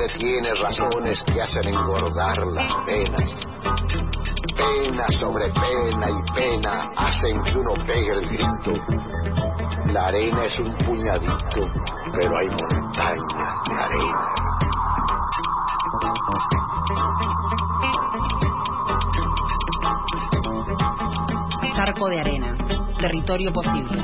tiene razones que hacen engordar las penas. Pena sobre pena y pena hacen que uno pegue el grito. La arena es un puñadito, pero hay montañas de arena. Charco de arena, territorio posible.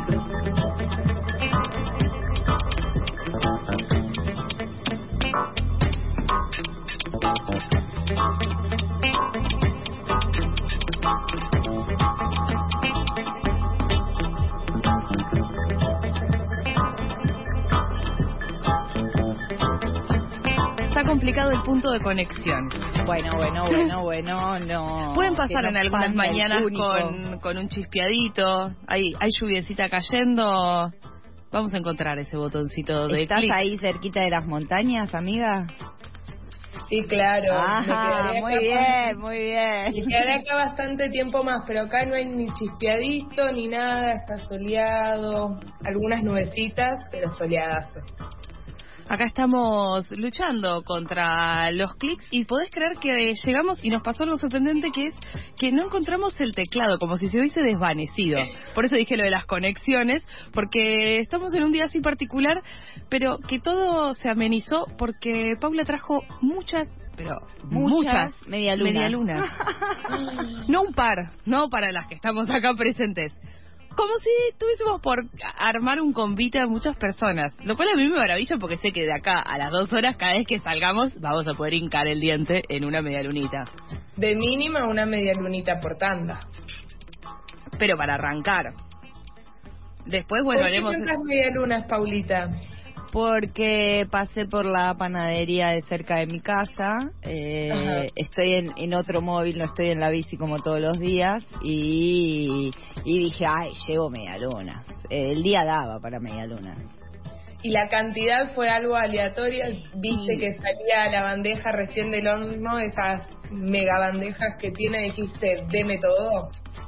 Está complicado el punto de conexión. Bueno, no. Pueden pasar en algunas mañanas con con un chispeadito. Hay lluviecita cayendo. Vamos a encontrar ese botoncito de ¿Estás clic. ahí cerquita de las montañas, amiga? Sí, claro. Muy bien. Me quedaré acá bastante tiempo más, pero acá no hay ni chispeadito ni nada, está soleado, algunas nubecitas, pero soleadas. Acá estamos luchando contra los clics y podés creer que llegamos y nos pasó algo sorprendente, que es que no encontramos el teclado, como si se hubiese desvanecido. Por eso dije lo de las conexiones, porque estamos en un día así particular, pero que todo se amenizó porque Paula trajo muchas medialunas. No un par, no para las que estamos acá presentes. Como si tuviésemos por armar un convite a muchas personas. Lo cual a mí me maravilla porque sé que de acá a las 2 horas, cada vez que salgamos, vamos a poder hincar el diente en una medialunita. De mínima una medialunita por tanda. Pero para arrancar. Después, bueno, ¿Por qué haremos... tantas medialunas, Paulita? Porque pasé por la panadería de cerca de mi casa, estoy en otro móvil, no estoy en la bici como todos los días, y dije, llevo medialunas. El día daba para medialunas. ¿Y la cantidad fue algo aleatoria? ¿Viste que salía la bandeja recién del horno, esas mega bandejas que tiene, dijiste, deme todo?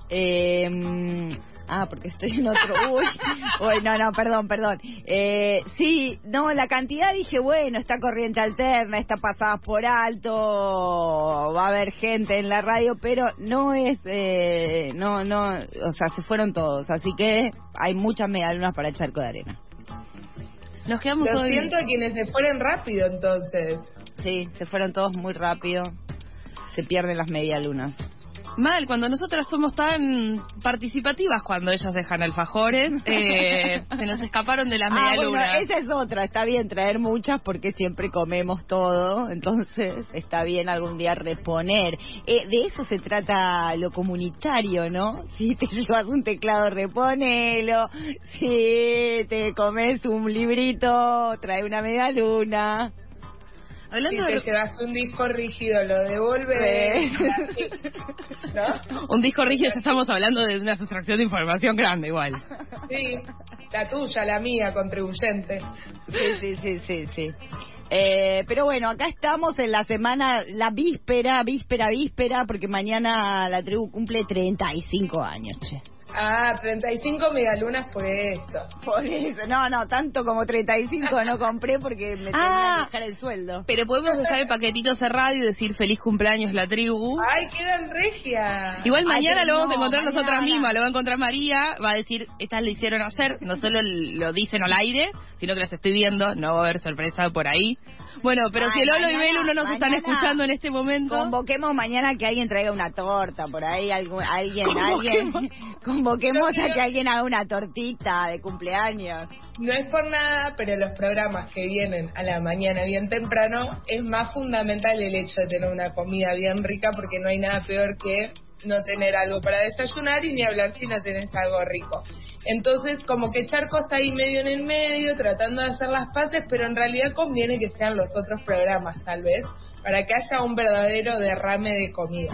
Porque estoy en otro... Uy, no, perdón. Sí, no, la cantidad dije, bueno, está corriente alterna, está pasada por alto, va a haber gente en la radio, pero no es... no, o sea, se fueron todos, así que hay muchas medialunas para el charco de arena. Nos quedamos Lo siento a quienes se fueron rápido, entonces. Sí, se fueron todos muy rápido, se pierden las medialunas. Mal, cuando nosotras somos tan participativas cuando ellas dejan alfajores, se nos escaparon de las medialunas. Bueno, esa es otra, está bien traer muchas porque siempre comemos todo, entonces está bien algún día reponer. De eso se trata lo comunitario, ¿no? Si te llevas un teclado, reponelo, si te comes un librito, trae una medialuna. Hablando si te llevaste un disco rígido, lo devuelve. ¿No? Un disco rígido, estamos hablando de una sustracción de información grande igual. Sí, la tuya, la mía, contribuyente. Sí. Pero bueno, acá estamos en la semana, la víspera, porque mañana la tribu cumple 35 años, che. 35 medialunas por esto. Por eso, no, tanto como 35 no compré porque me tenía que dejar el sueldo. Pero podemos dejar el paquetito cerrado y decir feliz cumpleaños la tribu. ¡Ay, quedan regia! Igual mañana lo vamos a encontrar nosotras mismas, lo va a encontrar María, va a decir, estas le hicieron ayer, no solo lo dicen al aire, sino que las estoy viendo, no va a haber sorpresa por ahí. Bueno, pero si Lolo y Belu no nos están escuchando en este momento... Convoquemos mañana que alguien traiga una torta, por ahí, alguien... Convoquemos a que alguien haga una tortita de cumpleaños. No es por nada, pero los programas que vienen a la mañana bien temprano es más fundamental el hecho de tener una comida bien rica, porque no hay nada peor que no tener algo para desayunar y ni hablar si no tenés algo rico. Entonces, como que Charco está ahí medio en el medio, tratando de hacer las paces, pero en realidad conviene que sean los otros programas, tal vez, para que haya un verdadero derrame de comida.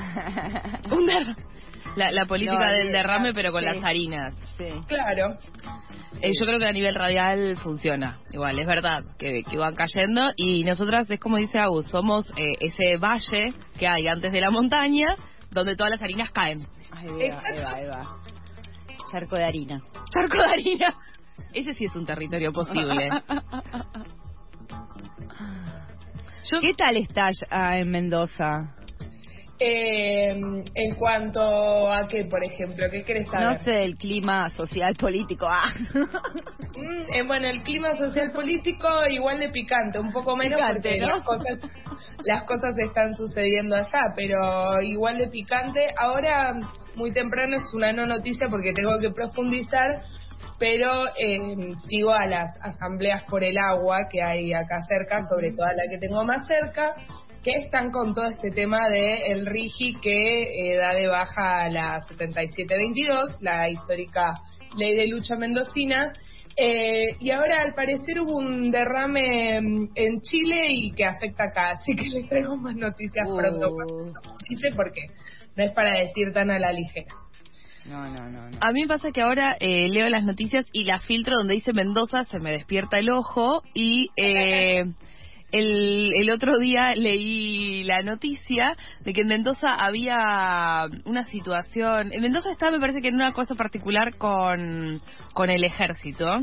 La política del derrame, pero con las harinas. Sí. Claro. Yo creo que a nivel radial funciona. Igual, es verdad que van cayendo. Y nosotras, es como dice Agus, somos ese valle que hay antes de la montaña, donde todas las harinas caen. Eva. Charco de harina. Ese sí es un territorio posible. ¿Qué tal estás en Mendoza? En cuanto a qué, por ejemplo, ¿qué querés saber? No sé, el clima social político. Bueno, el clima social político igual de picante, un poco menos picante, porque ¿no? las cosas están sucediendo allá, pero igual de picante. Ahora, muy temprano, es una no noticia porque tengo que profundizar, pero sigo a las asambleas por el agua que hay acá cerca, sobre todo a la que tengo más cerca, que están con todo este tema de el RIGI que da de baja a la 7722, la histórica ley de lucha mendocina, y ahora al parecer hubo un derrame en Chile y que afecta acá, así que les traigo más noticias pronto. Dice por qué, no es para decir tan a la ligera. No. A mí me pasa que ahora leo las noticias y la filtro donde dice Mendoza, se me despierta el ojo y... El otro día leí la noticia de que en Mendoza había una situación. En Mendoza está, me parece que en una cosa particular con el ejército.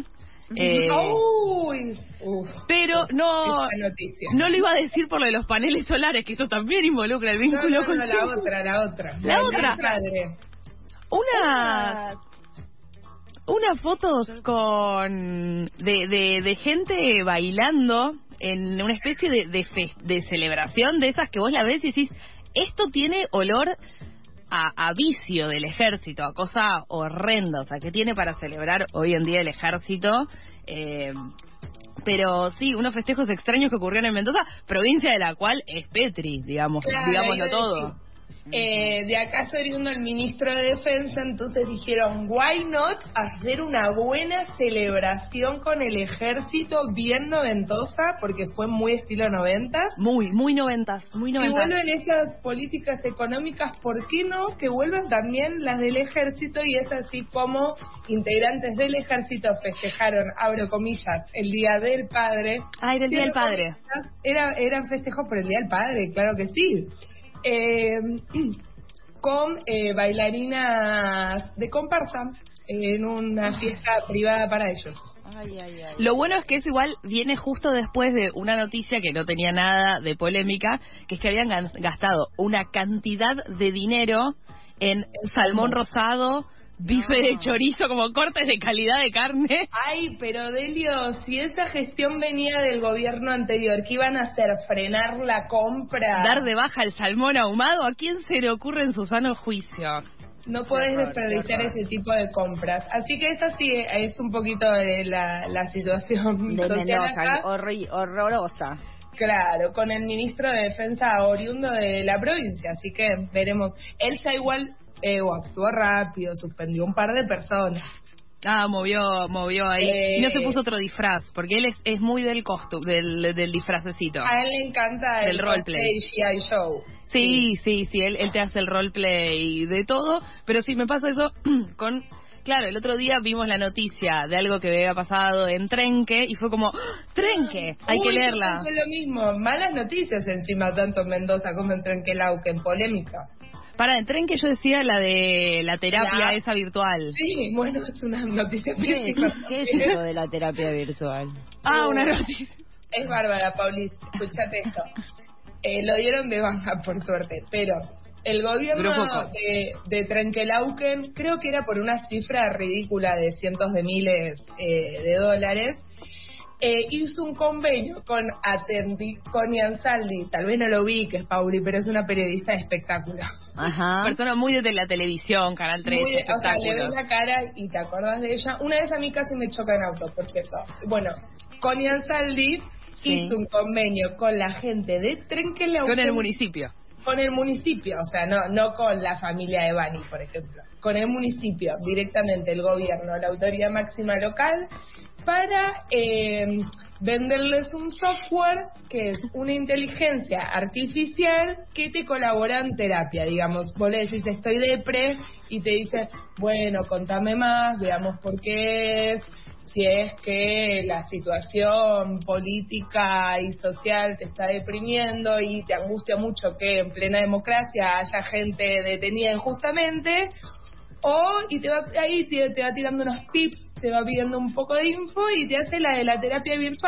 Pero no lo iba a decir por lo de los paneles solares, que eso también involucra el vínculo con la otra. Unas fotos de gente bailando en una especie de celebración de esas que vos la ves y decís, esto tiene olor a vicio del ejército, a cosa horrenda, o sea, que tiene para celebrar hoy en día el ejército. Pero sí, unos festejos extraños que ocurrieron en Mendoza, provincia de la cual es Petri, digámoslo todo. De acá es oriundo el ministro de Defensa, entonces dijeron, why not hacer una buena celebración con el ejército bien noventosa, porque fue muy estilo noventas. Muy noventas. Y vuelven esas políticas económicas, ¿por qué no? Que vuelvan también las del ejército, y es así como integrantes del ejército festejaron, abro comillas, el Día del Padre. Ah, era el Día del Padre. Eran festejos por el Día del Padre, claro que sí. Con bailarinas de comparsa en una fiesta privada para ellos. Lo bueno es que eso igual viene justo después de una noticia que no tenía nada de polémica, que es que habían gastado una cantidad de dinero en salmón rosado, bife de chorizo, como cortes de calidad de carne. Ay, pero Delio, si esa gestión venía del gobierno anterior, ¿qué iban a hacer? ¿Frenar la compra? ¿Dar de baja el salmón ahumado? ¿A quién se le ocurre en su sano juicio? No podés desperdiciar ese tipo de compras. Así que esa sí es un poco la situación de social Mendoza, acá. Horrorosa. Claro, con el ministro de Defensa oriundo de la provincia, así que veremos. Él ya igual actuó rápido, suspendió un par de personas. Movió ahí. Y no se puso otro disfraz, porque él es muy del del disfracecito. A él le encanta el roleplay. GI Show. Sí, él te hace el roleplay de todo, pero sí me pasa eso con... Claro, el otro día vimos la noticia de algo que había pasado en Trenque y fue como, ¡Trenque! Hay que leerla. Es lo mismo, malas noticias encima, tanto en Mendoza como en Trenquelauquen, polémicas. En Trenque yo decía la de la terapia esa virtual. Sí, bueno, es una noticia ¿Qué es eso de la terapia virtual? Una noticia. Es bárbara, Pauli, escuchate esto. Lo dieron de baja, por suerte, pero el gobierno de Trenquelauquen, creo que era por una cifra ridícula de cientos de miles de dólares, hizo un convenio con Ansaldi, tal vez no lo vi, que es Pauli, pero es una periodista de espectáculos. Ajá. Persona muy de la televisión, Canal 3, o sea, le ves la cara y te acordás de ella. Una vez a mí casi me choca en auto, por cierto. Bueno, Connie Ansaldi hizo un convenio con la gente de Trenquelauquen. Con el municipio. Con el municipio, o sea, no con la familia de Bani, por ejemplo. Con el municipio, directamente el gobierno, la autoridad máxima local, para venderles un software que es una inteligencia artificial que te colabora en terapia, digamos. Vos le decís, estoy depre, y te dice, bueno, contame más, veamos por qué es, si es que la situación política y social te está deprimiendo y te angustia mucho que en plena democracia haya gente detenida injustamente, y te va tirando unos tips, te va pidiendo un poco de info y te hace la de la terapia virtual.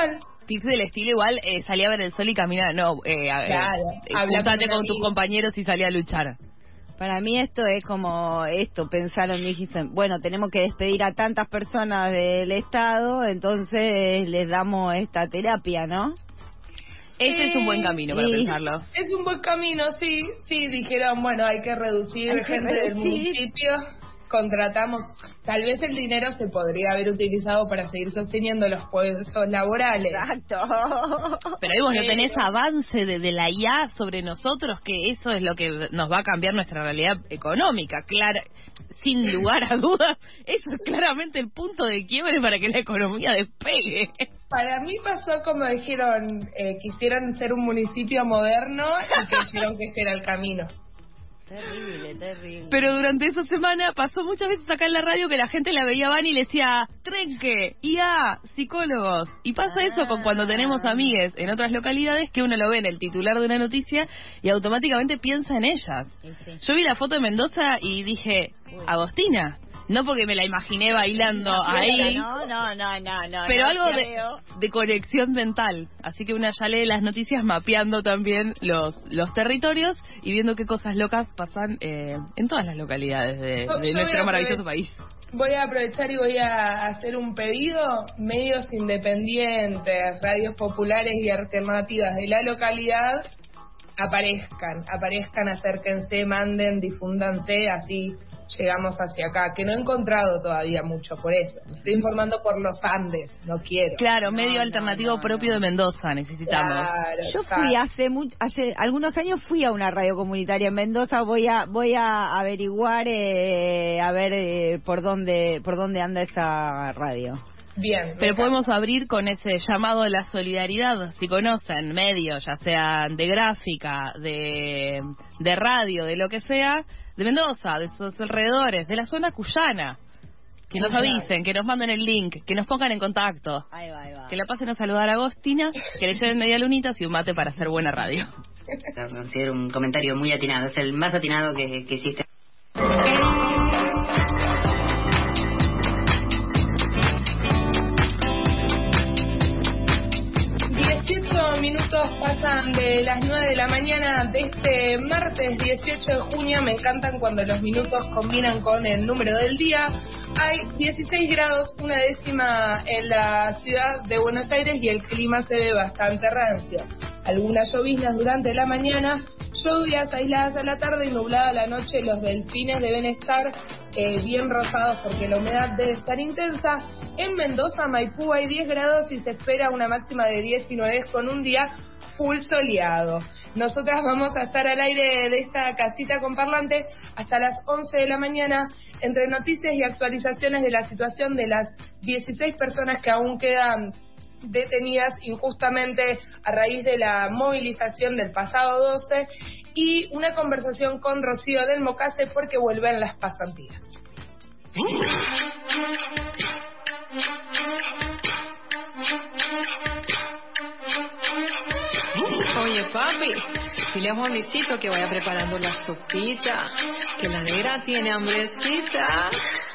tips del estilo igual, salí a ver el sol y caminar, no, Claro, juntate con tus amigos. compañeros y salí a luchar. Para mí esto es como esto, pensaron, dijiste, bueno, tenemos que despedir a tantas personas del Estado, entonces les damos esta terapia, ¿no? Ese es un buen camino para pensarlo. Es un buen camino, sí. Sí, dijeron, bueno, hay que reducir Hay que gente del reducir. municipio. Contratamos, tal vez el dinero se podría haber utilizado para seguir sosteniendo los puestos laborales. Exacto. Pero ahí vos no tenés avance de la IA sobre nosotros, que eso es lo que nos va a cambiar nuestra realidad económica, claro, sin lugar a dudas. Eso es claramente el punto de quiebre para que la economía despegue. Para mí pasó como dijeron, quisieron ser un municipio moderno y creyeron que este era el camino. Terrible, terrible. Pero durante esa semana pasó muchas veces acá en la radio que la gente la veía van y le decía trenque, IA, psicólogos. Y pasa eso con cuando tenemos amigues en otras localidades que uno lo ve en el titular de una noticia y automáticamente piensa en ellas. Sí. Yo vi la foto de Mendoza y dije, Agostina. No porque me la imaginé bailando ahí, No, pero no algo creo. de conexión mental. Así que una ya lee las noticias mapeando también los territorios y viendo qué cosas locas pasan en todas las localidades de Yo nuestro voy a maravilloso país. Voy a aprovechar y voy a hacer un pedido. Medios independientes, radios populares y alternativas de la localidad, aparezcan, acérquense, manden, difúndanse, así llegamos hacia acá, que no he encontrado todavía mucho, por eso. Me estoy informando por los Andes, no quiero. Claro, medio alternativo propio de Mendoza necesitamos. Claro, Yo fui hace algunos años fui a una radio comunitaria en Mendoza. Voy a averiguar a ver por dónde anda esa radio. Bien. Pero podemos abrir con ese llamado a la solidaridad. Si conocen medios, ya sean de gráfica, de radio, de lo que sea, de Mendoza, de sus alrededores, de la zona cuyana, que nos avisen, que nos manden el link, que nos pongan en contacto, Ahí va. que la pasen a saludar a Agostina, que le lleven media lunitas y un mate para hacer buena radio. Lo considero un comentario muy atinado, es el más atinado que hiciste. 18 minutos pasan de las 9 de la mañana de este martes 18 de junio. Me encantan cuando los minutos combinan con el número del día. Hay 16 grados, una décima en la ciudad de Buenos Aires y el clima se ve bastante rancio. Algunas lloviznas durante la mañana, lluvias aisladas a la tarde y nublada a la noche. Los delfines deben estar bien rosados porque la humedad debe estar intensa. En Mendoza, Maipú hay 10 grados y se espera una máxima de 19 con un día full soleado. Nosotras vamos a estar al aire de esta casita con parlante hasta las 11 de la mañana entre noticias y actualizaciones de la situación de las 16 personas que aún quedan detenidas injustamente a raíz de la movilización del pasado 12 y una conversación con Rocío del Mocase porque vuelven las pasantías. Oye, papi, dile a Juanicito que vaya preparando la sopita, que la negra tiene hambrecita.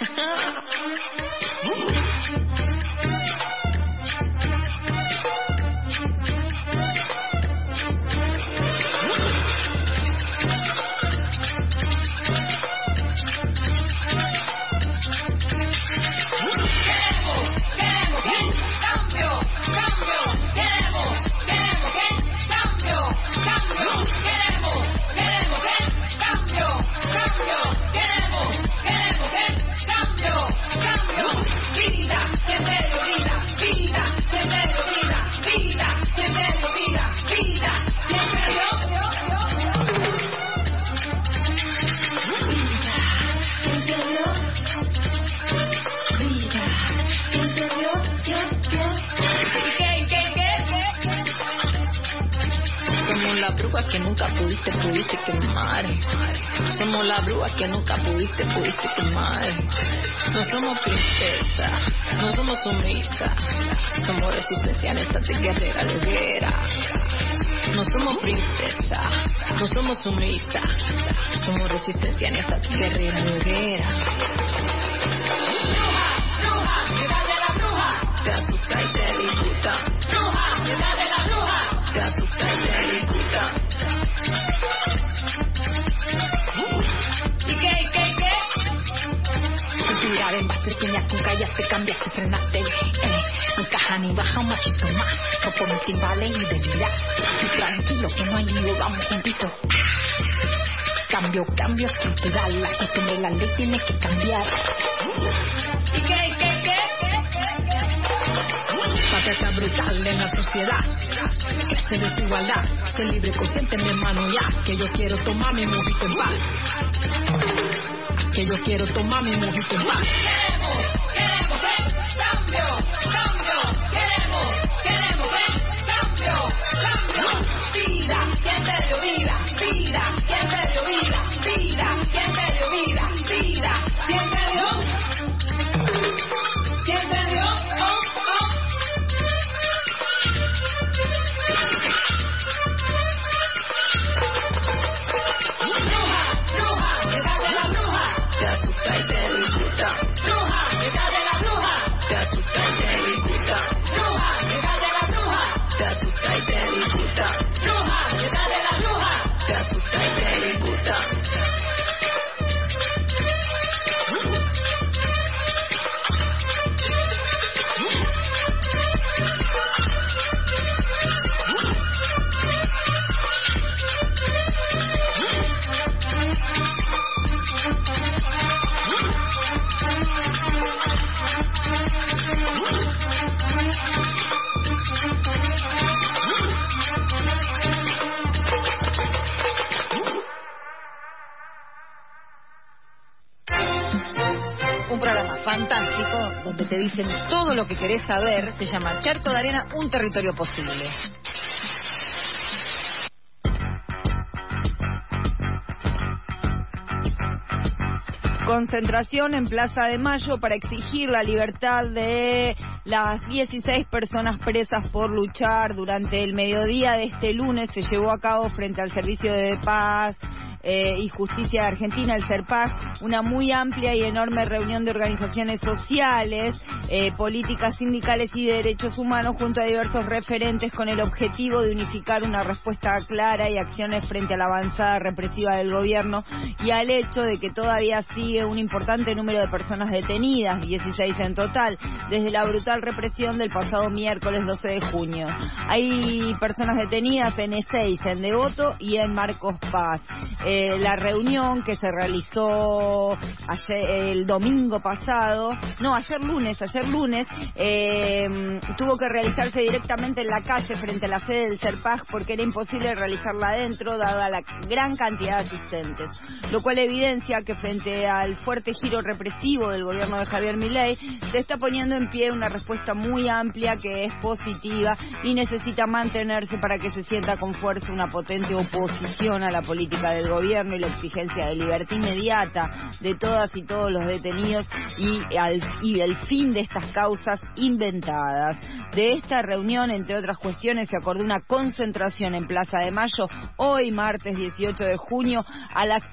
Somos las brujas que nunca pudiste quemar. Somos las brujas que nunca pudiste quemar. No somos princesas, no somos sumisas. Somos resistencia en esta guerrera de guerra. No somos princesas, no somos sumisas. Somos resistencia en esta guerrera de guerra. Bruja, bruja, llegale a la bruja. Te asusta y te disfruta. Bruja, Con callas te cambiaste, frenaste. Encaja ni baja un machito más. No ponen timbales y delira. Y tranquilo que no hay lío, vamos juntitos. Cambio estructural. La costumbre, la ley tiene que cambiar. ¿Y qué? Patata brutal en la sociedad. Crece desigualdad. Ser libre, consciente, mi hermano, ya. Que yo quiero tomar mi mojito en paz. Que yo quiero tomar mi mojito en paz. Queremos ver cambio. Queremos ver cambio. Vida, ¿quién te dio vida? ¿Quién te dio vida? ¿Quién te dio vida? ¿Quién te dio? Un programa fantástico donde te dicen todo lo que querés saber. Se llama Charco de Arena, un territorio posible. Concentración en Plaza de Mayo para exigir la libertad de las 16 personas presas por luchar. Durante el mediodía de este lunes se llevó a cabo frente al Servicio de Paz y Justicia de Argentina, el CERPAC, una muy amplia y enorme reunión de organizaciones sociales, políticas sindicales y de derechos humanos junto a diversos referentes con el objetivo de unificar una respuesta clara y acciones frente a la avanzada represiva del gobierno y al hecho de que todavía sigue un importante número de personas detenidas, 16 en total, desde la brutal represión del pasado miércoles 12 de junio. Hay personas detenidas en E6, en Devoto y en Marcos Paz. La reunión que se realizó ayer lunes, tuvo que realizarse directamente en la calle frente a la sede del CERPAC porque era imposible realizarla adentro dada la gran cantidad de asistentes, lo cual evidencia que frente al fuerte giro represivo del gobierno de Javier Milei se está poniendo en pie una respuesta muy amplia que es positiva y necesita mantenerse para que se sienta con fuerza una potente oposición a la política del gobierno y la exigencia de libertad inmediata de todas y todos los detenidos y el fin de estas causas inventadas. De esta reunión, entre otras cuestiones, se acordó una concentración en Plaza de Mayo hoy, martes 18 de junio, a las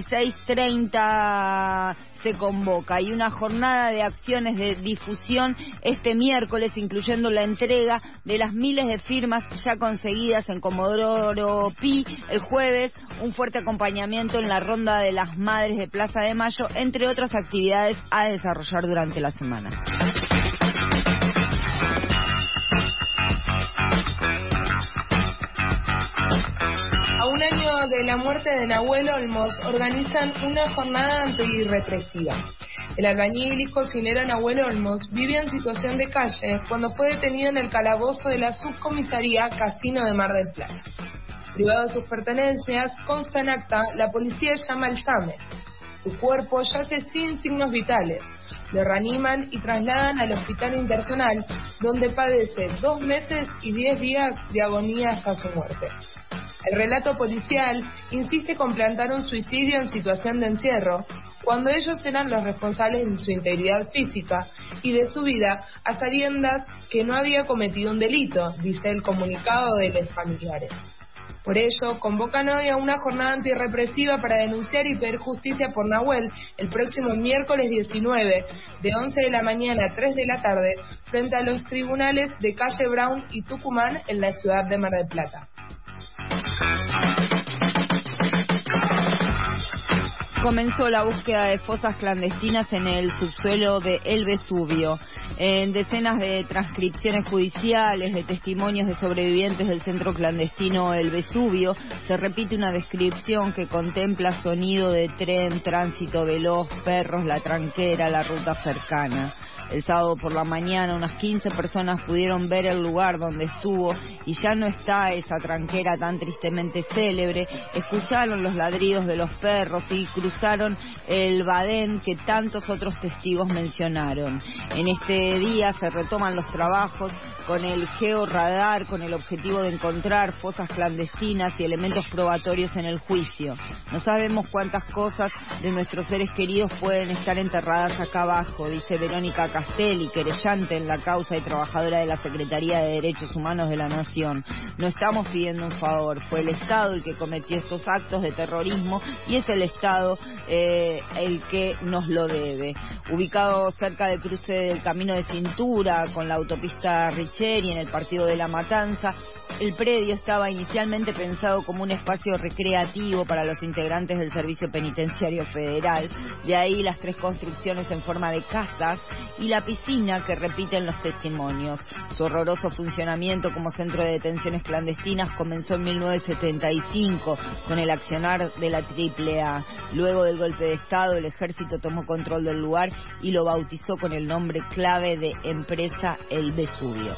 16:30 se convoca, y una jornada de acciones de difusión este miércoles, incluyendo la entrega de las miles de firmas ya conseguidas en Comodoro Pi el jueves, un fuerte acompañamiento en la ronda de las madres de Plaza de Mayo, entre otras actividades a desarrollar durante la semana. A un año de la muerte de Nahuel Olmos, organizan una jornada antirrepresiva. El albañil y cocinero Nahuel Olmos vivía en situación de calle cuando fue detenido en el calabozo de la subcomisaría Casino de Mar del Plata. Privado de sus pertenencias, consta en acta, la policía llama al SAME. Su cuerpo yace sin signos vitales. Lo reaniman y trasladan al hospital internacional, donde padece 2 meses y 10 días de agonía hasta su muerte. El relato policial insiste con plantar un suicidio en situación de encierro, cuando ellos eran los responsables de su integridad física y de su vida, a sabiendas que no había cometido un delito, dice el comunicado de los familiares. Por ello, convocan hoy a una jornada antirrepresiva para denunciar y pedir justicia por Nahuel el próximo miércoles 19, de 11 de la mañana a 3 de la tarde, frente a los tribunales de Calle Brown y Tucumán en la ciudad de Mar del Plata. Comenzó la búsqueda de fosas clandestinas en el subsuelo de El Vesubio. En decenas de transcripciones judiciales, de testimonios de sobrevivientes del centro clandestino El Vesubio, se repite una descripción que contempla sonido de tren, tránsito veloz, perros, la tranquera, la ruta cercana. El sábado por la mañana unas 15 personas pudieron ver el lugar donde estuvo y ya no está esa tranquera tan tristemente célebre. Escucharon los ladridos de los perros y cruzaron el badén que tantos otros testigos mencionaron. En este día se retoman los trabajos con el georradar con el objetivo de encontrar fosas clandestinas y elementos probatorios en el juicio. No sabemos cuántas cosas de nuestros seres queridos pueden estar enterradas acá abajo, dice Verónica Castelli, querellante en la causa y trabajadora de la Secretaría de Derechos Humanos de la Nación. No estamos pidiendo un favor, fue el Estado el que cometió estos actos de terrorismo y es el Estado el que nos lo debe. Ubicado cerca del cruce del Camino de Cintura con la autopista Richeri en el partido de La Matanza, el predio estaba inicialmente pensado como un espacio recreativo para los integrantes del Servicio Penitenciario Federal. De ahí las 3 construcciones en forma de casas y la piscina que repiten los testimonios. Su horroroso funcionamiento como centro de detenciones clandestinas comenzó en 1975 con el accionar de la AAA. Luego del golpe de Estado, el ejército tomó control del lugar y lo bautizó con el nombre clave de Empresa El Vesubio.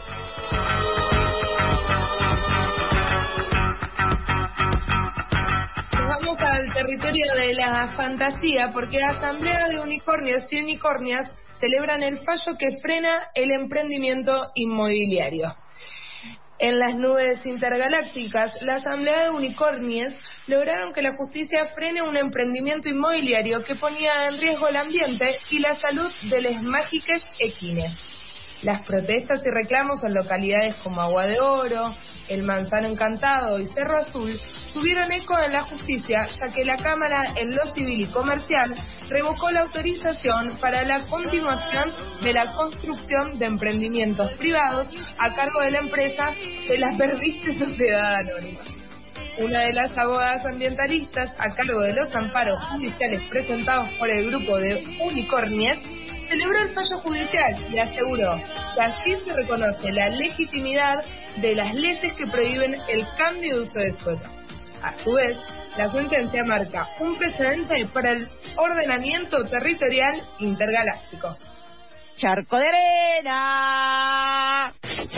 Vamos al territorio de la fantasía, porque Asamblea de Unicornios y Unicornias celebran el fallo que frena el emprendimiento inmobiliario. En las nubes intergalácticas, la Asamblea de Unicornies lograron que la justicia frene un emprendimiento inmobiliario que ponía en riesgo el ambiente y la salud de les mágiques equines. Las protestas y reclamos en localidades como Agua de Oro, El Manzano Encantado y Cerro Azul tuvieron eco en la justicia, ya que la Cámara en lo civil y comercial revocó la autorización para la continuación de la construcción de emprendimientos privados a cargo de la empresa de la Perdiste Sociedad Anónima. Una de las abogadas ambientalistas a cargo de los amparos judiciales presentados por el grupo de Unicornies celebró el fallo judicial y aseguró que allí se reconoce la legitimidad de las leyes que prohíben el cambio de uso de suelo. A su vez, la sentencia marca un precedente para el ordenamiento territorial intergaláctico. Charco de arena.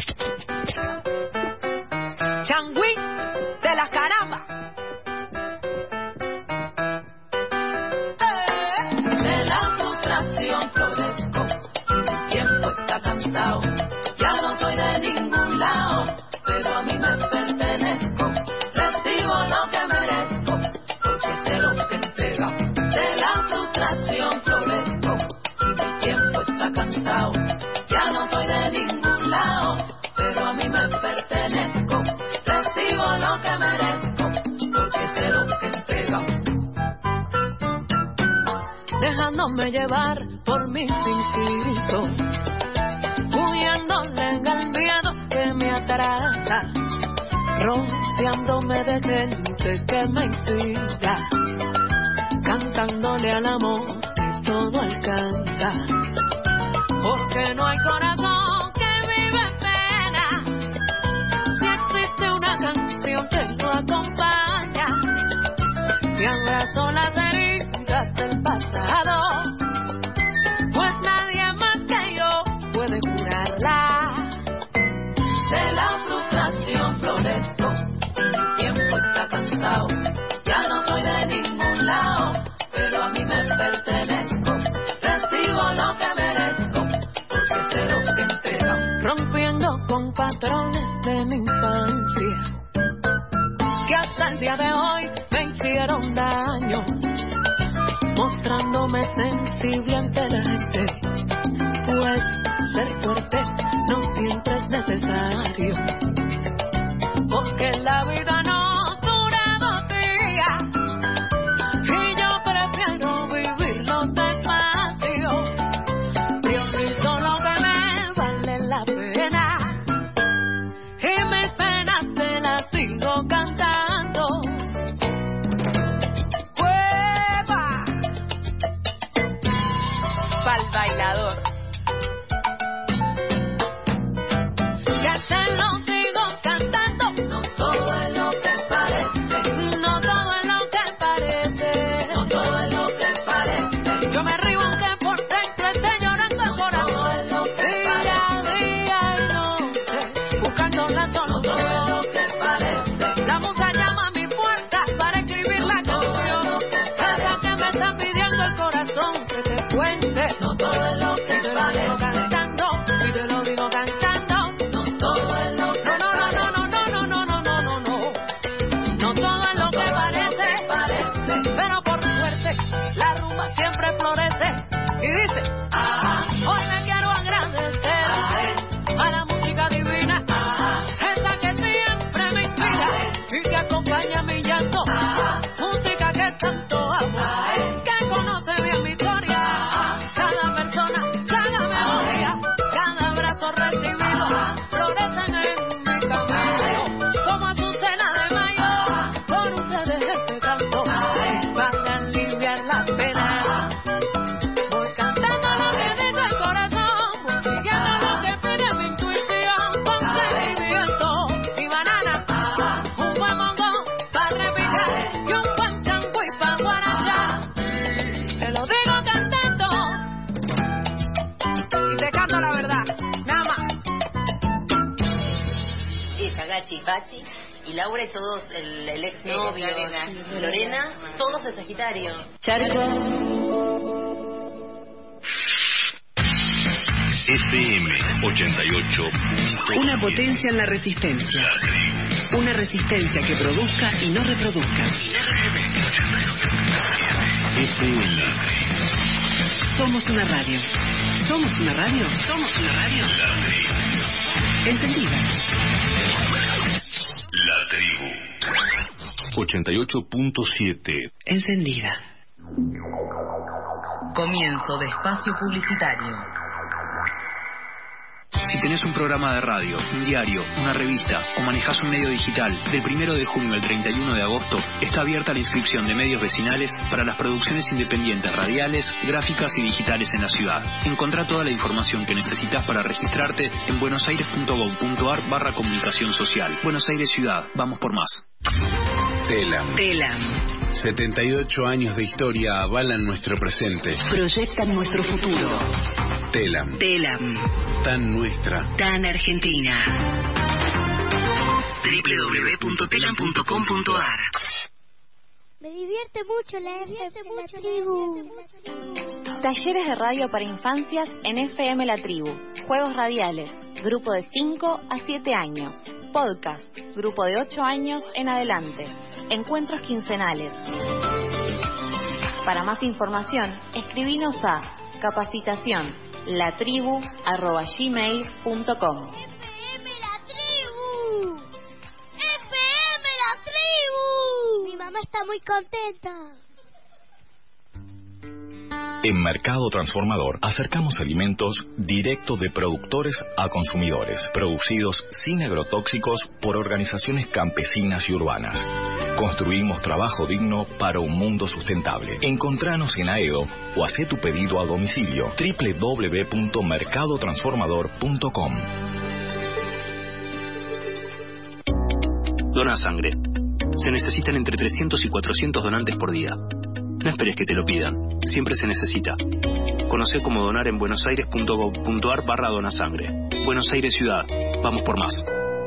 Changüí de las carambas. De la frustración florezco, mi tiempo está cansado, ya no soy de ningún lado, pero a mí me pertenezco, recibo lo que merezco, porque sé lo que entrega. De la frustración florezco, mi tiempo está cansado, ya no soy de ningún lado, pero a mí me pertenezco, recibo lo que merezco, porque sé lo que entrega. Dejándome llevar por mis instintos, huyéndole al miedo que me atrasa, rodeándome de gente que me inspira, cantándole al amor que todo alcanza, porque no hay corazón que vive pena, si existe una canción que lo acompaña, que abrazó las heridas del pasado, pues nadie más que yo puede curarla. De la frustración florezco, mi tiempo está cansado, ya no soy de ningún lado, pero a mí me pertenezco, recibo lo que merezco, porque sé lo que entrega. Rompiendo con patrones de mi infancia, que hasta el día de hoy me hicieron daño, mostrándome sensible ante la gente, pues ser fuerte no siempre es necesario, porque la vida no dura 2 días, y yo prefiero vivirlo despacio, priorizo lo que me vale la pena, y mis penas te las sigo cantando. ¡Hueva! Nachi, Pachi y Laura y todos, el exnovio, Lorena, todos de Sagitario. FM 88. Una potencia en la resistencia. Una resistencia que produzca y no reproduzca. FM. Somos una radio. ¿Somos una radio? ¿Somos una radio? Entendida. La tribu. 88.7. Encendida. Comienzo de espacio publicitario. Si tenés un programa de radio, un diario, una revista o manejás un medio digital, del 1 de junio al 31 de agosto está abierta la inscripción de medios vecinales para las producciones independientes radiales, gráficas y digitales en la ciudad. Encontrá toda la información que necesitas para registrarte en buenosaires.gov.ar/comunicación social. Buenos Aires Ciudad, vamos por más. Telam. 78 años de historia avalan nuestro presente. Proyectan nuestro futuro. Telam. Tan nuestra. Tan argentina. www.telam.com.ar. Me divierte mucho la tribu. Talleres de radio para infancias en FM La Tribu. Juegos radiales. Grupo de 5 a 7 años. Podcast. Grupo de 8 años en adelante. Encuentros quincenales. Para más información, escribinos a capacitación@gmail.com. FM La tribu. Mi mamá está muy contenta. En Mercado Transformador acercamos alimentos directos de productores a consumidores, producidos sin agrotóxicos por organizaciones campesinas y urbanas. Construimos trabajo digno para un mundo sustentable. Encontranos en Aedo o hacé tu pedido a domicilio www.mercadotransformador.com. Dona sangre. Se necesitan entre 300 y 400 donantes por día. No esperes que te lo pidan. Siempre se necesita. Conocé cómo donar en buenosaires.gov.ar/donasangre. Buenos Aires Ciudad. Vamos por más.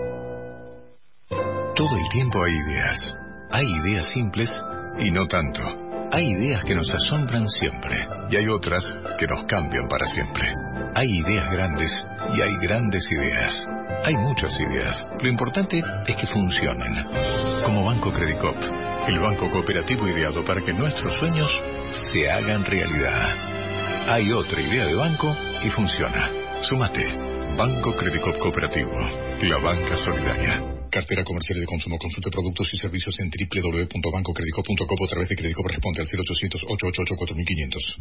Todo el tiempo hay ideas. Hay ideas simples y no tanto. Hay ideas que nos asombran siempre y hay otras que nos cambian para siempre. Hay ideas grandes y hay grandes ideas. Hay muchas ideas. Lo importante es que funcionen. Como Banco Credicop, el banco cooperativo ideado para que nuestros sueños se hagan realidad. Hay otra idea de banco y funciona. Súmate. Banco Credicop Cooperativo. La banca solidaria. Cartera comercial y de consumo. Consulte productos y servicios en www.bancocredicop.com o a través de Credicop. Responde al 0800-888-4500.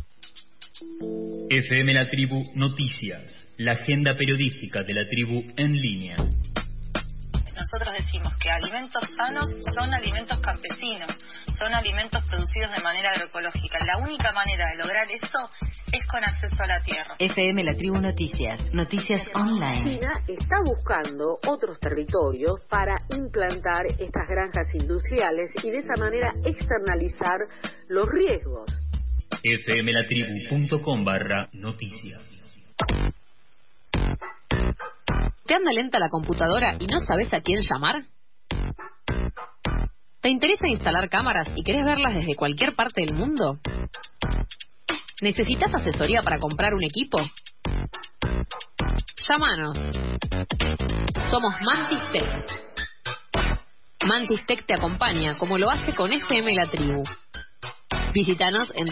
FM La Tribu Noticias, la agenda periodística de la tribu en línea. Nosotros decimos que alimentos sanos son alimentos campesinos, son alimentos producidos de manera agroecológica. La única manera de lograr eso es con acceso a la tierra. FM La Tribu Noticias, noticias online. China está buscando otros territorios para implantar estas granjas industriales y de esa manera externalizar los riesgos. fmlatribu.com/noticias. ¿Te anda lenta la computadora y no sabes a quién llamar? ¿Te interesa instalar cámaras y querés verlas desde cualquier parte del mundo? ¿Necesitas asesoría para comprar un equipo? Llámanos. Somos Mantis Tech. Mantis Tech te acompaña como lo hace con FM La Tribu. Visítanos en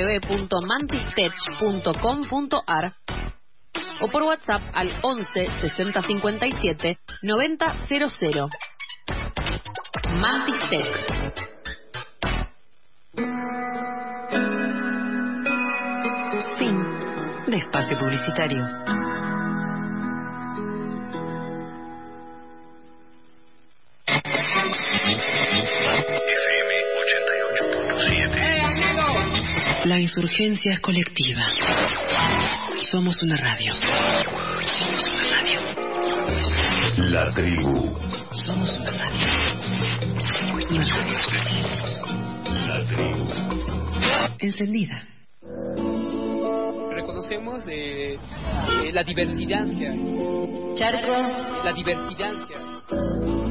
www.mantistech.com.ar o por WhatsApp al 11 60 57 90 00. Mantis Tech. Fin de espacio publicitario. FM 88.7. La insurgencia es colectiva. Somos una radio. Somos una radio. La tribu. Somos una radio. Una radio. La tribu. Encendida. Reconocemos la diversidad. Charco. La diversidad.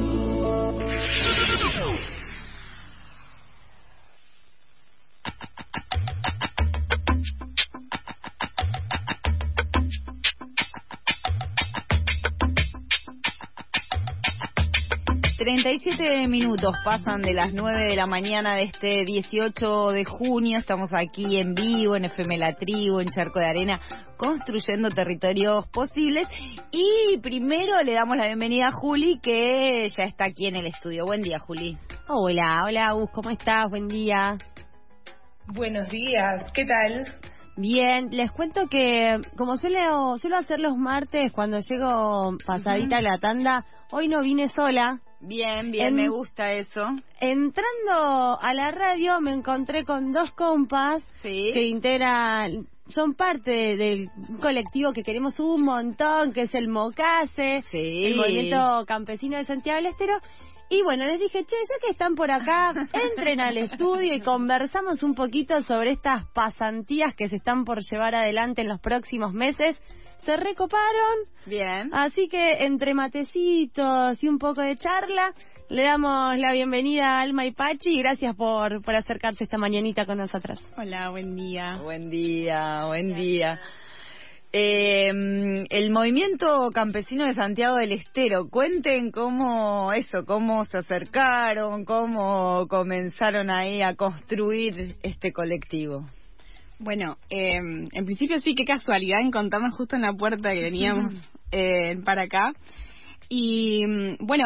37 minutos pasan de las 9 de la mañana de este 18 de junio. Estamos aquí en vivo, en FM La Tribu, en Charco de Arena, construyendo territorios posibles. Y primero le damos la bienvenida a Juli, que ya está aquí en el estudio. Buen día, Juli. Hola, Gus, ¿cómo estás? Buen día. Buenos días, ¿qué tal? Bien, les cuento que como suelo hacer los martes cuando llego pasadita la tanda, hoy no vine sola. Bien, me gusta eso. Entrando a la radio me encontré con dos compas que integran, son parte del colectivo que queremos un montón, que es el MOCASE, el Movimiento Campesino de Santiago del Estero. Y bueno, les dije, ya que están por acá, entren al estudio y conversamos un poquito sobre estas pasantías que se están por llevar adelante en los próximos meses. Se recoparon. Bien. Así que entre matecitos y un poco de charla, le damos la bienvenida a Alma y Pachi. Y gracias por acercarse esta mañanita con nosotras. Hola, buen día. Buen día. El Movimiento Campesino de Santiago del Estero, cuenten cómo se acercaron, cómo comenzaron ahí a construir este colectivo. Bueno, en principio sí, qué casualidad encontrarnos justo en la puerta que veníamos para acá. Y bueno,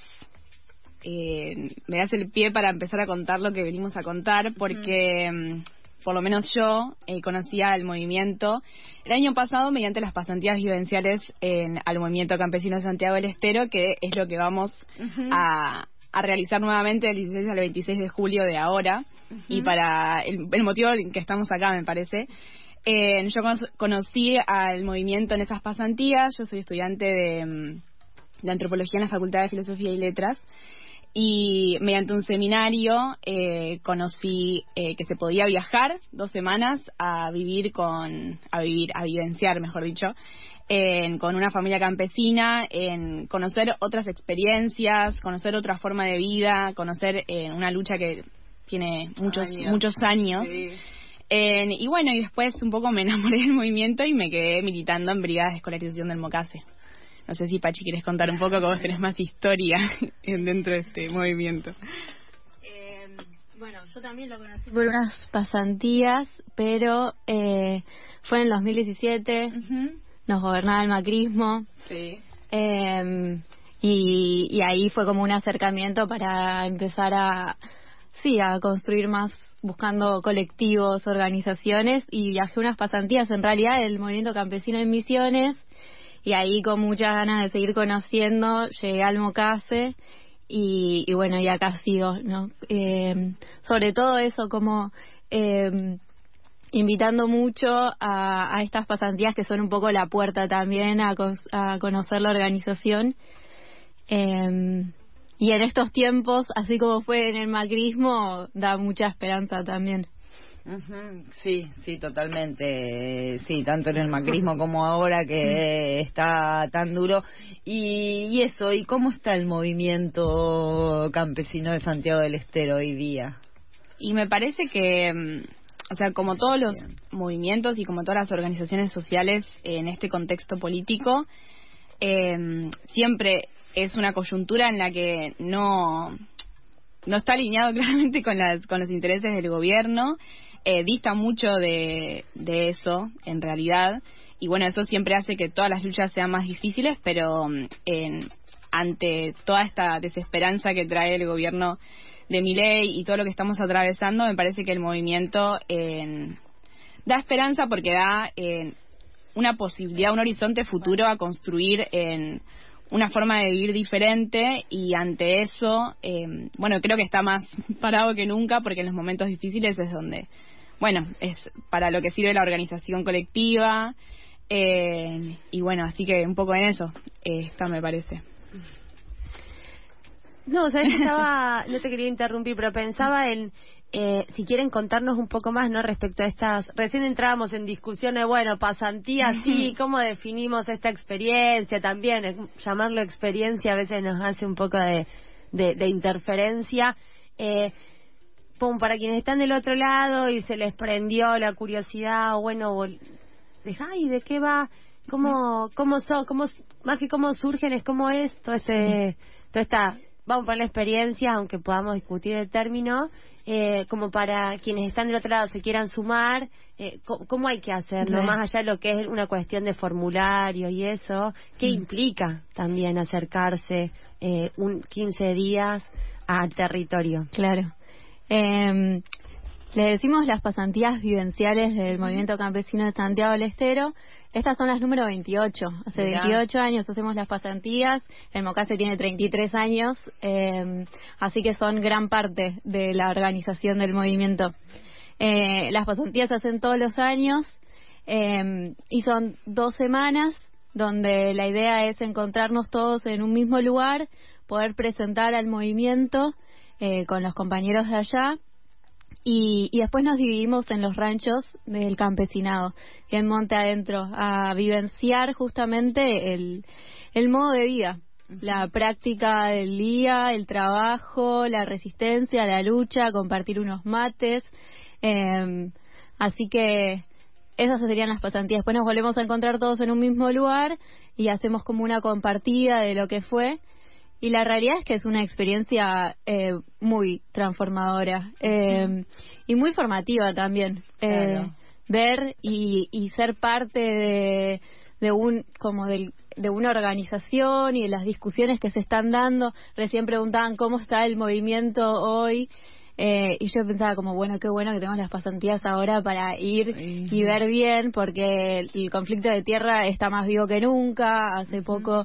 me das el pie para empezar a contar lo que venimos a contar, porque por lo menos yo conocía al movimiento el año pasado mediante las pasantías vivenciales al Movimiento Campesino de Santiago del Estero, que es lo que vamos a realizar nuevamente del 16 al 26 de julio de ahora. Y para el motivo en que estamos acá, me parece, yo conocí al movimiento en esas pasantías. Yo soy estudiante de antropología en la Facultad de Filosofía y Letras, y mediante un seminario conocí que se podía viajar 2 semanas a vivenciar, mejor dicho, con una familia campesina, en conocer otras experiencias, conocer otra forma de vida, conocer una lucha que tiene muchos años. Sí. Y bueno, y después un poco me enamoré del movimiento y me quedé militando en brigadas de escolarización del MOCASE. No sé si, Pachi, quieres contar un poco, que vos tenés más historia dentro de este movimiento. Bueno, yo también lo conocí por unas pasantías, pero fue en el 2017, nos gobernaba el macrismo. Sí. Y ahí fue como un acercamiento para empezar a construir más, buscando colectivos, organizaciones, y viajé unas pasantías en realidad del Movimiento Campesino en Misiones, y ahí con muchas ganas de seguir conociendo llegué al MOCASE y bueno, y acá sigo, ¿no? Sobre todo eso, como invitando mucho a estas pasantías que son un poco la puerta también a conocer la organización. Y en estos tiempos, así como fue en el macrismo, da mucha esperanza también. Sí, totalmente. Sí, tanto en el macrismo como ahora, que está tan duro. Y eso, ¿y cómo está el Movimiento Campesino de Santiago del Estero hoy día? Y me parece que, o sea, como todos los movimientos y como todas las organizaciones sociales en este contexto político, siempre es una coyuntura en la que no está alineado claramente con los intereses del gobierno, dista mucho de eso en realidad, y bueno, eso siempre hace que todas las luchas sean más difíciles, pero ante toda esta desesperanza que trae el gobierno de Milei y todo lo que estamos atravesando, me parece que el movimiento da esperanza, porque da una posibilidad, un horizonte futuro a construir en una forma de vivir diferente, y ante eso, bueno, creo que está más parado que nunca, porque en los momentos difíciles es donde, bueno, es para lo que sirve la organización colectiva, y bueno, así que un poco en eso está, me parece. No, sabes que no te quería interrumpir, pero pensaba en si quieren contarnos un poco más, ¿no?, respecto a estas, recién entrábamos en discusión de, bueno, pasantías, sí, ¿cómo definimos esta experiencia? También, llamarlo experiencia a veces nos hace un poco de interferencia. Para quienes están del otro lado y se les prendió la curiosidad, bueno, ¿y de qué va? ¿Cómo más que cómo surgen, es cómo es toda esta vamos a poner la experiencia, aunque podamos discutir el término, como para quienes están del otro lado se quieran sumar, ¿cómo hay que hacerlo? Sí. Más allá de lo que es una cuestión de formulario y eso, ¿qué implica también acercarse 15 días al territorio? Claro. Le decimos las pasantías vivenciales del Movimiento Campesino de Santiago del Estero. Estas son las número 28. Hace Mirá. 28 años hacemos las pasantías. El Mocase tiene 33 años, así que son gran parte de la organización del movimiento. Las pasantías se hacen todos los años y son 2 semanas donde la idea es encontrarnos todos en un mismo lugar, poder presentar al movimiento con los compañeros de allá. Y después nos dividimos en los ranchos del campesinado, en Monte Adentro, a vivenciar justamente el modo de vida, la práctica del día, el trabajo, la resistencia, la lucha, compartir unos mates. Así que esas serían las pasantías. Después nos volvemos a encontrar todos en un mismo lugar y hacemos como una compartida de lo que fue. Y la realidad es que es una experiencia muy transformadora y muy formativa también. Claro. Ver y ser parte de una organización y de las discusiones que se están dando. Recién preguntaban cómo está el movimiento hoy. Y yo pensaba como, bueno, qué bueno que tenemos las pasantías ahora para ir y ver bien, porque el conflicto de tierra está más vivo que nunca. Hace poco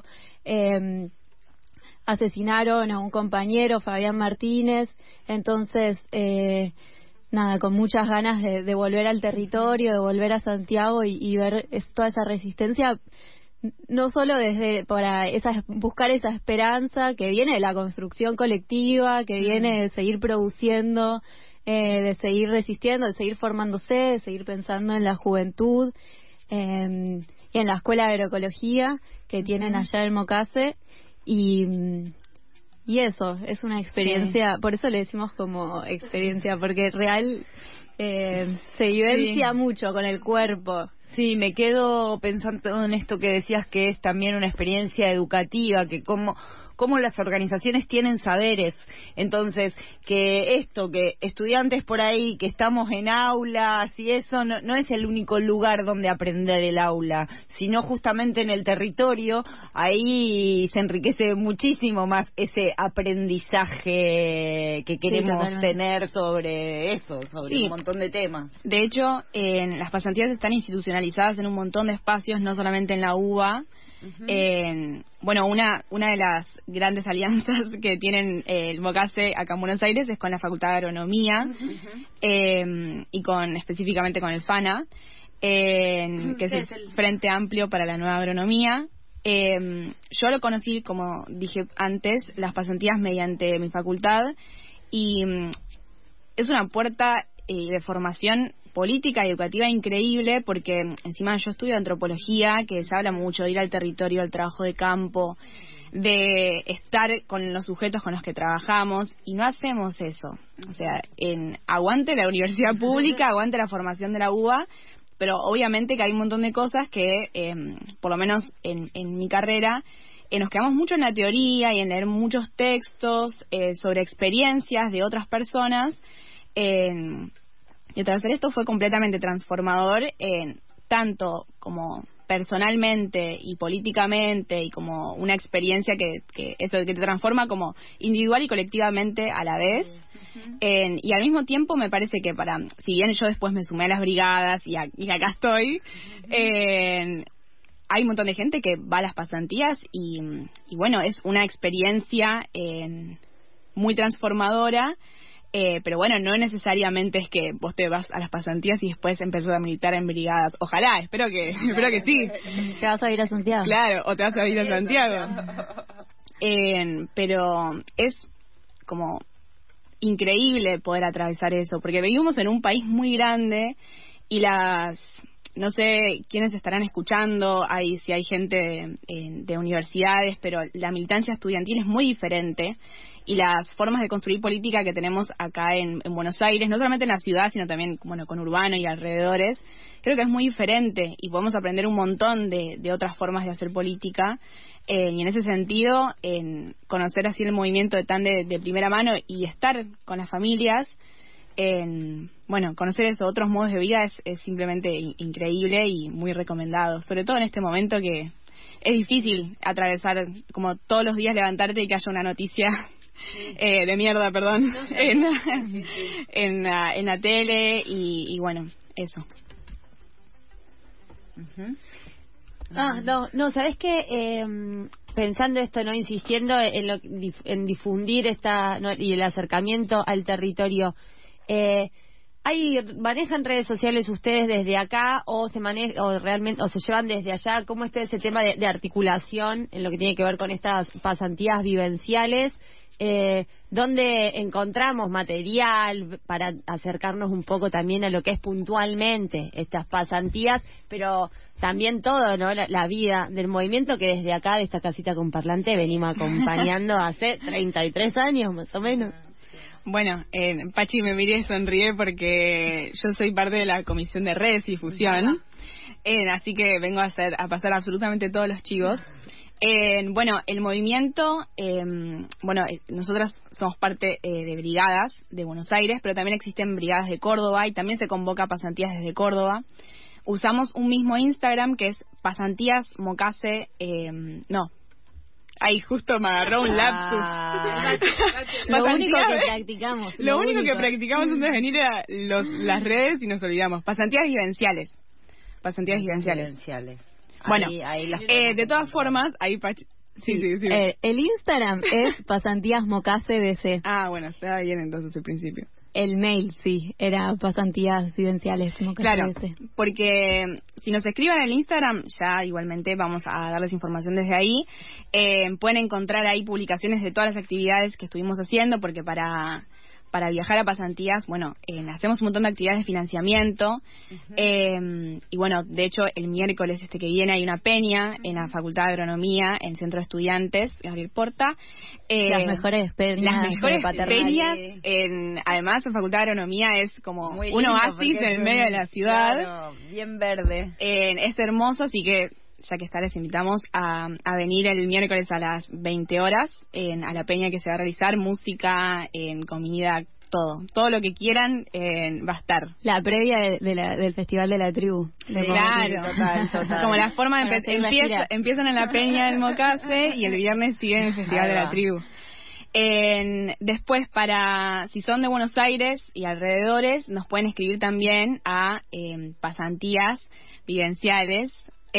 asesinaron a un compañero, Fabián Martínez, entonces nada, con muchas ganas de volver al territorio, de volver a Santiago y ver toda esa resistencia, no solo para buscar esa esperanza que viene de la construcción colectiva, que viene de seguir produciendo, de seguir resistiendo, de seguir formándose, de seguir pensando en la juventud y en la escuela de agroecología que tienen allá en Mocase. Y eso, es una experiencia, por eso le decimos como experiencia, porque real se vivencia mucho con el cuerpo. Sí, me quedo pensando en esto que decías, que es también una experiencia educativa, que cómo las organizaciones tienen saberes. Entonces, que estudiantes por ahí, que estamos en aulas y eso, no es el único lugar donde aprender el aula, sino justamente en el territorio. Ahí se enriquece muchísimo más ese aprendizaje que queremos tener sobre eso, sobre un montón de temas. De hecho, las pasantías están institucionalizadas en un montón de espacios, no solamente en la UBA. Bueno, una de las grandes alianzas que tienen el Mocase acá en Buenos Aires es con la Facultad de Agronomía y específicamente con el FANA, que es el Frente Amplio para la Nueva Agronomía. Yo lo conocí, como dije antes, las pasantías mediante mi facultad, y es una puerta de formación política y educativa increíble, porque encima yo estudio antropología, que se habla mucho de ir al territorio, al trabajo de campo, de estar con los sujetos con los que trabajamos, y no hacemos eso. O sea, aguante la universidad pública, aguante la formación de la UBA, pero obviamente que hay un montón de cosas que, por lo menos en mi carrera, nos quedamos mucho en la teoría y en leer muchos textos sobre experiencias de otras personas. Y tras hacer esto fue completamente transformador, tanto como personalmente y políticamente, y como una experiencia que te transforma como individual y colectivamente a la vez. Y al mismo tiempo me parece que si bien yo después me sumé a las brigadas y acá estoy, hay un montón de gente que va a las pasantías y bueno, es una experiencia muy transformadora. Pero bueno, no necesariamente es que vos te vas a las pasantías y después empezás a militar en brigadas. Ojalá, espero que sí. Te vas a ir a Santiago. Claro, o te vas a ir a Santiago. Pero es como increíble poder atravesar eso, porque vivimos en un país muy grande y no sé quiénes estarán escuchando, si hay gente de universidades, pero la militancia estudiantil es muy diferente, y las formas de construir política que tenemos acá en Buenos Aires, no solamente en la ciudad, sino también con Urbano y alrededores, creo que es muy diferente, y podemos aprender un montón de otras formas de hacer política. Y en ese sentido, conocer así el movimiento de primera mano y estar con las familias, conocer otros modos de vida es simplemente increíble y muy recomendado, sobre todo en este momento que es difícil atravesar, como todos los días levantarte y que haya una noticia de mierda, perdón, en la tele y bueno, eso. No, ¿sabés qué? Pensando esto, ¿no? Insistiendo en difundir y el acercamiento al territorio, ¿manejan redes sociales ustedes desde acá o se llevan desde allá? ¿Cómo está ese tema de articulación en lo que tiene que ver con estas pasantías vivenciales? ¿Dónde encontramos material para acercarnos un poco también a lo que es puntualmente estas pasantías, pero también todo, ¿no? La vida del movimiento que desde acá, de esta casita con parlante, venimos acompañando hace 33 años más o menos? Bueno, Pachi me miré y sonríe porque yo soy parte de la comisión de redes y difusión, así que vengo a pasar absolutamente todos los chivos. El movimiento, nosotras somos parte de brigadas de Buenos Aires, pero también existen brigadas de Córdoba y también se convoca pasantías desde Córdoba. Usamos un mismo Instagram que es pasantías mocase, ahí justo me agarró un lapsus. Lo único que practicamos. Lo único que practicamos antes de venir a las redes y nos olvidamos. Pasantías vivenciales. Bueno, ahí de todas formas, ahí Sí. El Instagram es pasantías mocase BC. Bueno, estaba bien entonces el principio. El mail, sí, era pasantías vivenciales. Claro, porque si nos escriben en el Instagram, ya igualmente vamos a darles información desde ahí. Pueden encontrar ahí publicaciones de todas las actividades que estuvimos haciendo, porque para viajar a pasantías, hacemos un montón de actividades de financiamiento. Y bueno, de hecho, el miércoles que viene hay una peña en la Facultad de Agronomía, en Centro de Estudiantes, Gabriel Porta. Las mejores peñas. Además, la Facultad de Agronomía es como un oasis en el medio de la ciudad. Claro, bien verde. Es hermoso, así que ya que está, les invitamos a venir el miércoles a las 20 horas a la peña que se va a realizar, música, comida, todo lo que quieran va a estar. La previa del Festival de la Tribu. Claro, total. Como la forma de empiezan en la peña del Mocase y el viernes siguen en el Festival de la Tribu. Después, si son de Buenos Aires y alrededores, nos pueden escribir también a pasantías vivenciales,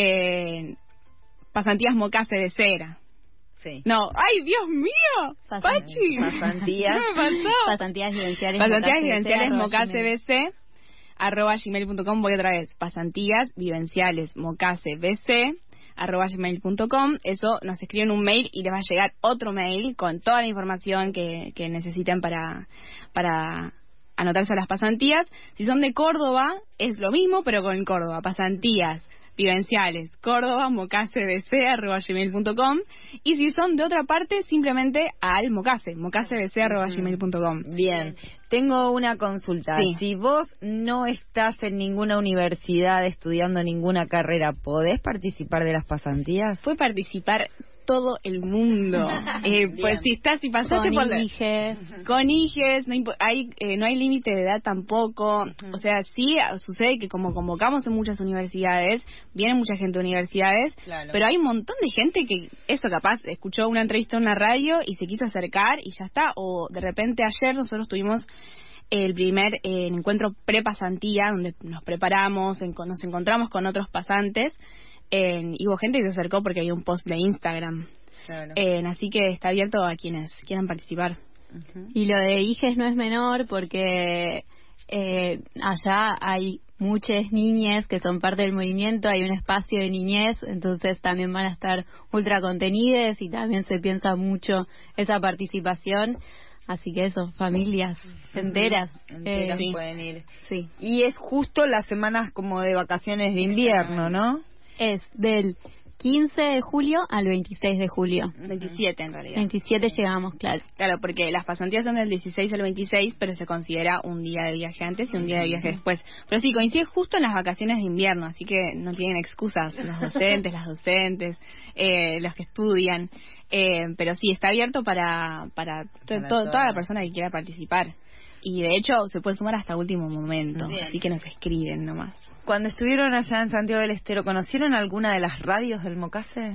pasantías mocase de cera. Sí. No, ¡ay, Dios mío! ¡Pachi! Pasantías. ¿Qué me pasó? Pasantías vivenciales mocasebc @gmail.com. Voy otra vez. Pasantías vivenciales mocasebc @gmail.com. Eso nos escriben un mail y les va a llegar otro mail con toda la información que necesitan para anotarse a las pasantías. Si son de Córdoba, es lo mismo, pero con Córdoba. Pasantías vivenciales Córdoba mocasebc@gmail.com. Y si son de otra parte, simplemente al mocasebc@gmail.com. Bien, tengo una consulta. Sí. Si vos no estás en ninguna universidad estudiando ninguna carrera, ¿podés participar de las pasantías? Puede participar todo el mundo. Pues si pasaste con IGES. Con IGES, no hay límite de edad tampoco. O sea, sí sucede que como convocamos en muchas universidades, viene mucha gente de universidades, pero hay un montón de gente que capaz escuchó una entrevista en una radio y se quiso acercar y ya está. O de repente ayer nosotros tuvimos el primer encuentro pre-pasantía, donde nos preparamos, nos encontramos con otros pasantes. Y hubo gente que se acercó porque había un post de Instagram. Claro. Así que está abierto a quienes quieran participar. Y lo de IGES no es menor porque allá hay muchas niñas que son parte del movimiento, hay un espacio de niñez, entonces también van a estar ultra contenidas y también se piensa mucho esa participación. Así que eso, familias enteras pueden ir. Sí. Y es justo las semanas como de vacaciones de invierno, ¿no? Es del 15 de julio al 26 de julio. 27 en realidad. 27 llegamos, claro. Claro, porque las pasantías son del 16 al 26, pero se considera un día de viaje antes y un día de viaje después. Pero sí, coincide justo en las vacaciones de invierno, así que no tienen excusas los docentes, las docentes, los que estudian. Pero sí, está abierto para toda la persona que quiera participar. Y de hecho se puede sumar hasta último momento, así que nos escriben nomás. Cuando estuvieron allá en Santiago del Estero, ¿conocieron alguna de las radios del Mocase?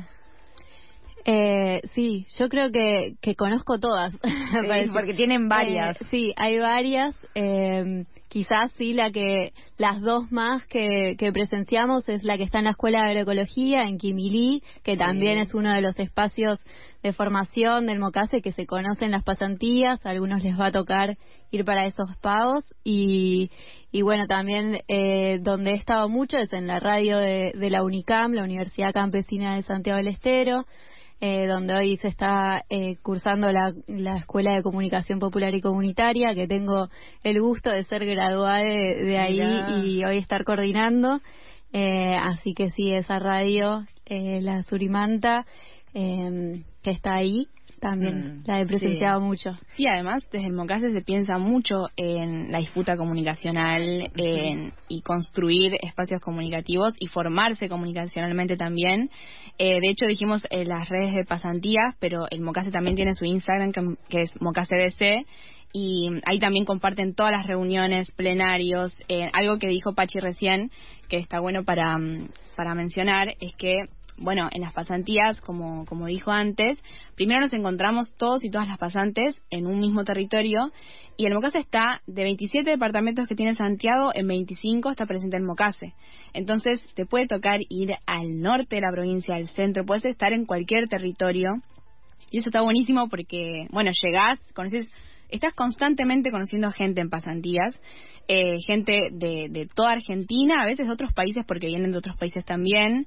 Sí, yo creo que conozco todas. Sí, porque tienen varias. Sí, hay varias. Quizás sí, las dos más que presenciamos es la que está en la Escuela de Agroecología, en Quimilí, que también es uno de los espacios de formación del Mocase que se conocen las pasantías. A algunos les va a tocar ir para esos pagos. Y bueno, también donde he estado mucho es en la radio de la UNICAM, la Universidad Campesina de Santiago del Estero, donde hoy se está cursando la Escuela de Comunicación Popular y Comunitaria, que tengo el gusto de ser graduada de ahí y hoy estar coordinando. Así que sí, esa radio, la Surimanta, que está ahí, también la he presenciado mucho. Sí, además desde el Mocase se piensa mucho en la disputa comunicacional y construir espacios comunicativos y formarse comunicacionalmente también. De hecho dijimos las redes de pasantías, pero el Mocase también tiene su Instagram que es MocaseBC, y ahí también comparten todas las reuniones, plenarios. Algo que dijo Pachi recién, que está bueno para mencionar, es que bueno, en las pasantías, como dijo antes, primero nos encontramos todos y todas las pasantes en un mismo territorio, y el Mocase está, de 27 departamentos que tiene Santiago, en 25 está presente el Mocase. Entonces te puede tocar ir al norte de la provincia, al centro, puedes estar en cualquier territorio, y eso está buenísimo porque, bueno, llegás, conoces, estás constantemente conociendo gente en pasantías, gente de toda Argentina, a veces de otros países porque vienen de otros países también,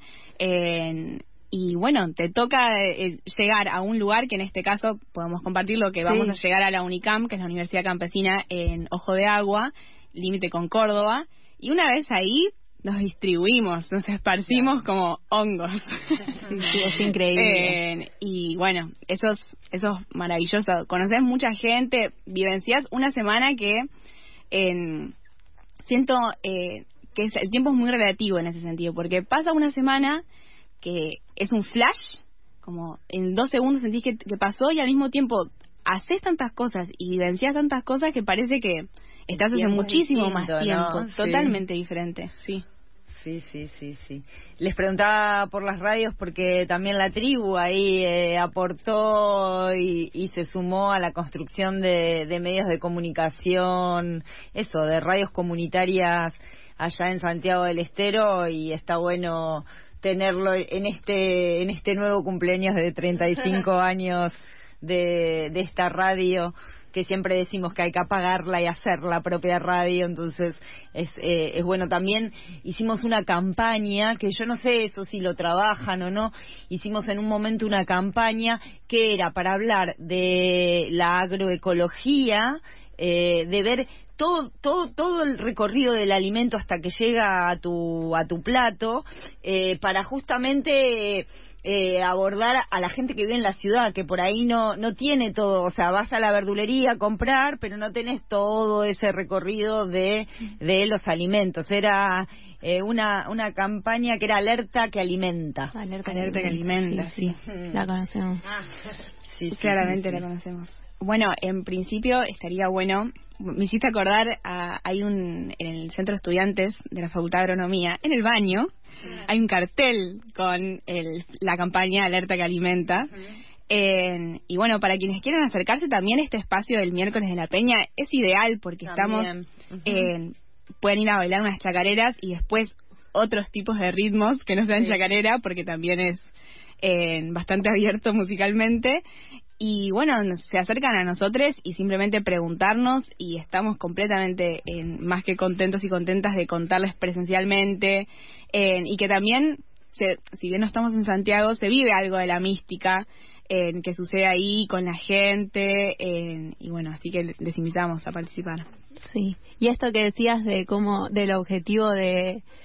y bueno, te toca llegar a un lugar que en este caso podemos compartir lo que vamos a llegar a la UNICAM, que es la Universidad Campesina en Ojo de Agua, límite con Córdoba, y una vez ahí nos distribuimos, nos esparcimos como hongos. Sí, es increíble. Y bueno, eso es maravilloso. Conoces mucha gente, vivencias una semana que siento que el tiempo es muy relativo en ese sentido, porque pasa una semana que es un flash, como en 2 segundos sentís que pasó, y al mismo tiempo haces tantas cosas y vivencias tantas cosas que parece que estás hace muchísimo más tiempo, ¿no? Totalmente diferente, sí. Sí. Les preguntaba por las radios porque también la tribu ahí aportó y se sumó a la construcción de medios de comunicación, de radios comunitarias allá en Santiago del Estero, y está bueno tenerlo en este nuevo cumpleaños de 35 años de esta radio, que siempre decimos que hay que apagarla y hacer la propia radio. Entonces es bueno. También hicimos una campaña, que yo no sé eso si lo trabajan o no, hicimos en un momento una campaña que era para hablar de la agroecología, de ver todo el recorrido del alimento hasta que llega a tu plato, para justamente abordar a la gente que vive en la ciudad, que por ahí no tiene todo. O sea, vas a la verdulería a comprar, pero no tenés todo ese recorrido de los alimentos. Era una campaña que era Alerta que Alimenta. Alerta que Alimenta, sí. La conocemos. Sí, claramente la conocemos. Bueno, en principio estaría bueno, me hiciste acordar, en el Centro de Estudiantes de la Facultad de Agronomía, en el baño, hay un cartel con la campaña Alerta que Alimenta. Y bueno, para quienes quieran acercarse también, este espacio del miércoles de la Peña es ideal porque también pueden ir a bailar unas chacareras y después otros tipos de ritmos que no sean chacarera, porque también es bastante abierto musicalmente. Y bueno, se acercan a nosotros y simplemente preguntarnos, y estamos completamente más que contentos y contentas de contarles presencialmente, y que también, si bien no estamos en Santiago, se vive algo de la mística que sucede ahí con la gente, y bueno, así que les invitamos a participar. Sí, y esto que decías del objetivo de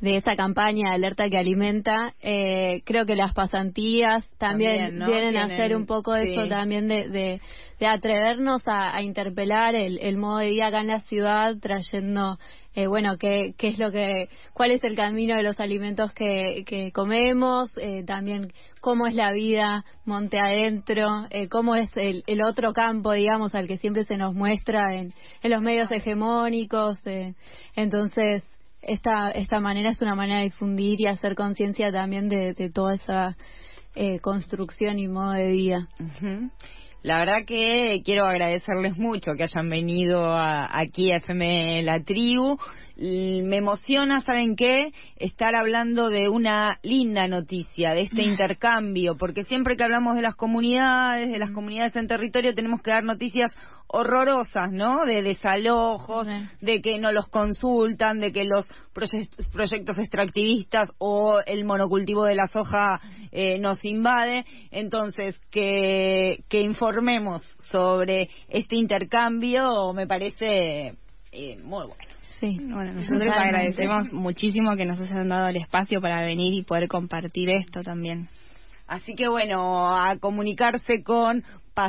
esa campaña de alerta que alimenta. Creo que las pasantías también ¿no? vienen a hacer un poco eso también de atrevernos a interpelar el modo de vida acá en la ciudad, trayendo bueno, qué es lo que, cuál es el camino de los alimentos que comemos, también cómo es la vida monte adentro, cómo es el otro campo, digamos, al que siempre se nos muestra en los medios hegemónicos. Entonces, esta manera es una manera de difundir y hacer conciencia también de toda esa construcción y modo de vida. La verdad que quiero agradecerles mucho que hayan venido aquí a FM La Tribu. Me emociona, ¿saben qué? Estar hablando de una linda noticia, de este intercambio, porque siempre que hablamos de las comunidades en territorio, tenemos que dar noticias horrorosas, ¿no? De desalojos, de que no los consultan, de que los proyectos extractivistas o el monocultivo de la soja nos invade. Entonces, que informemos sobre este intercambio me parece muy bueno. Sí. Bueno, nosotros les agradecemos muchísimo que nos hayan dado el espacio para venir y poder compartir esto también. Así que bueno, a comunicarse con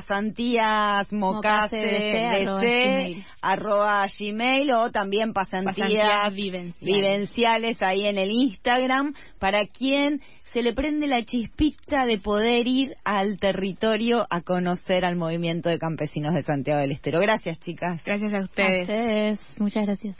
pasantíasmocase@gmail o también pasantías vivenciales ahí en el Instagram, para quien se le prende la chispita de poder ir al territorio a conocer al movimiento de campesinos de Santiago del Estero. Gracias, chicas. Gracias a ustedes. Muchas gracias.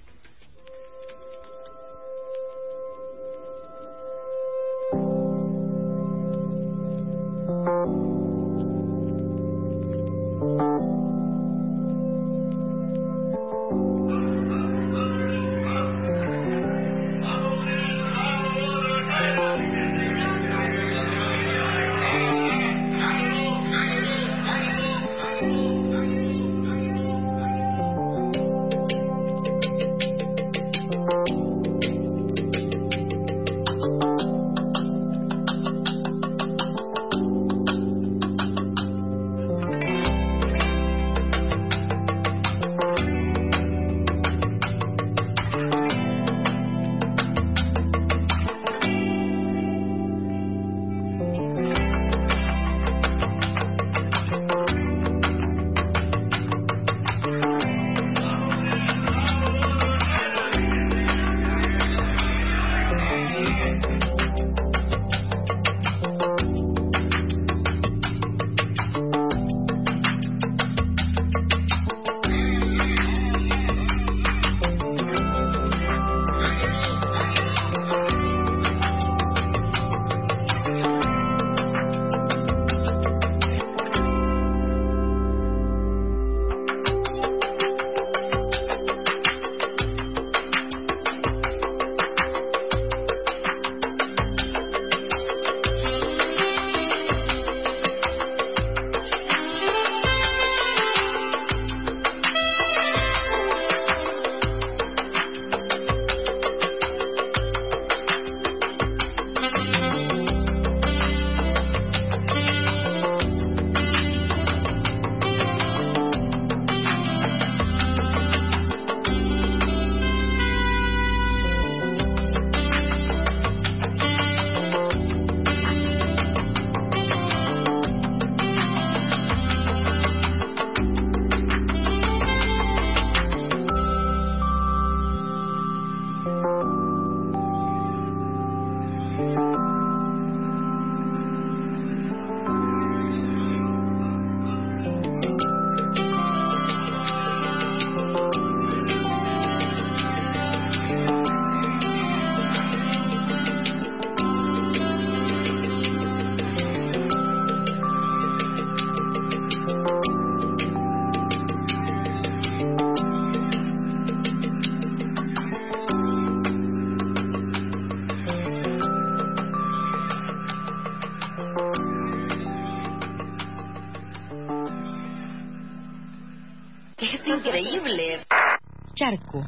Es increíble. Charco.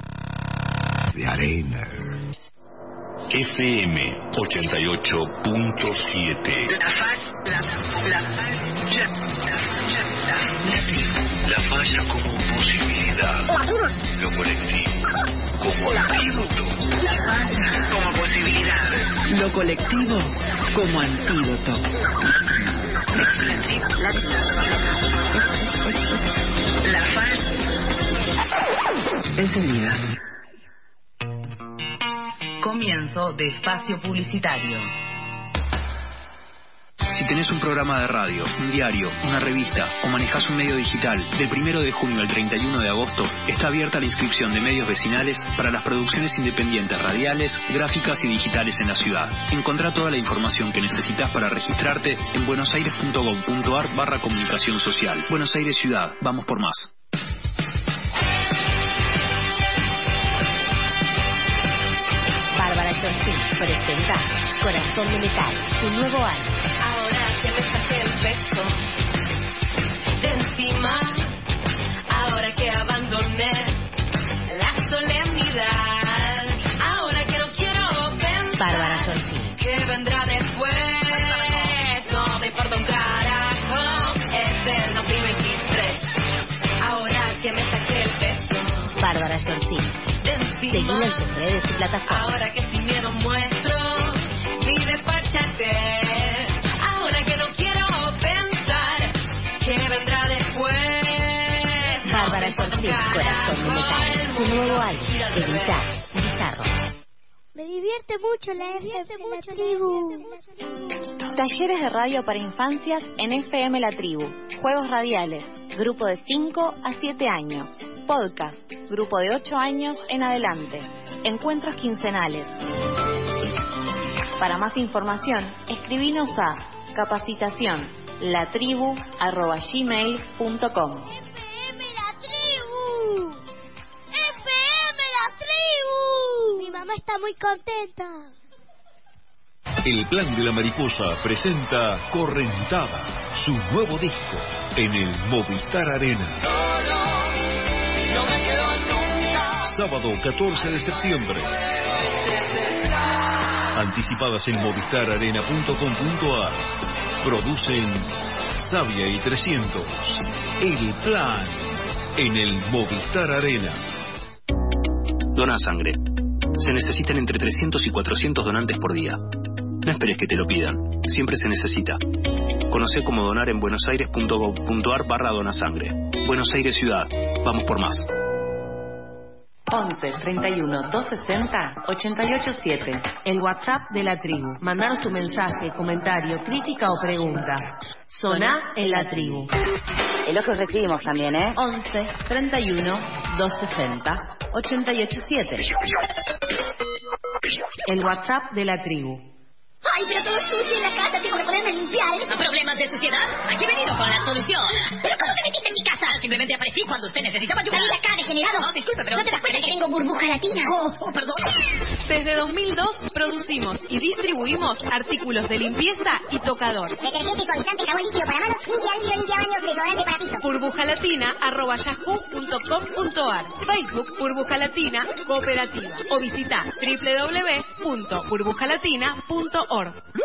De arena. FM 88.7. La falla como posibilidad. Lo colectivo como antídoto. La falla como posibilidad. Lo colectivo como antídoto. La falla. Encendida. Comienzo de espacio publicitario. Si tenés un programa de radio, un diario, una revista o manejás un medio digital, del 1 de junio al 31 de agosto está abierta la inscripción de medios vecinales para las producciones independientes radiales, gráficas y digitales en la ciudad. Encontrá toda la información que necesitas para registrarte en buenosaires.gov.ar/comunicación social. Buenos Aires Ciudad, vamos por más. Bárbara Chorcín presenta Corazón de Metal, su nuevo álbum. Ahora que me saqué el peso de encima, ahora que abandoné la solemnidad, ahora que no quiero pensar Bárbara Chorcín. que vendrá después, no me importa un carajo, es el 2023, ahora que me saqué el peso. Bárbara Chorcín. Seguila en sus redes y plataformas. Ahora que sin miedo muestro mi despachate, ahora que no quiero pensar que vendrá después. Bárbara Chorcín, Corazón de Metal, su nuevo álbum, Evitar, Bizarro. Me divierte mucho la tribu. Talleres de radio para infancias en FM La Tribu. Juegos radiales. Grupo de 5 a 7 años. Podcast. Grupo de 8 años en adelante. Encuentros quincenales. Para más información, escribinos a capacitación.latribu@gmail.com. FM La Tribu. FM La Tribu. Mi mamá está muy contenta. El Plan de la Mariposa presenta Correntada, su nuevo disco, en el Movistar Arena. Sábado 14 de septiembre. Anticipadas en movistararena.com.ar. Producen Sabia y 300. El Plan, en el Movistar Arena. Dona sangre. Se necesitan entre 300 y 400 donantes por día. No esperes que te lo pidan. Siempre se necesita. Conocé cómo donar en buenosaires.gov.ar/donasangre. Buenos Aires Ciudad. Vamos por más. 11 31 260 887. El WhatsApp de la tribu. Mandanos tu mensaje, comentario, crítica o pregunta. Soná en la tribu. Elogios recibimos también, 11 31 260 887. El WhatsApp de la tribu. Ay, pero todo sucio en la casa, tengo que ponerme a limpiar. ¿Problemas de suciedad? Aquí he venido con la solución. ¿Pero cómo te metiste en mi casa? Simplemente aparecí cuando usted necesitaba ayuda. Salí de acá, degenerado. No, disculpe, pero... ¿No te das cuenta que tengo burbuja latina? Perdón. Desde 2002 producimos y distribuimos artículos de limpieza y tocador. Detergente, suavizante, jabón líquido para manos, limpiabaños, desodorante para piso. burbujalatina@yahoo.com.ar. Facebook Burbuja Latina Cooperativa. O visita www.burbujalatina.org.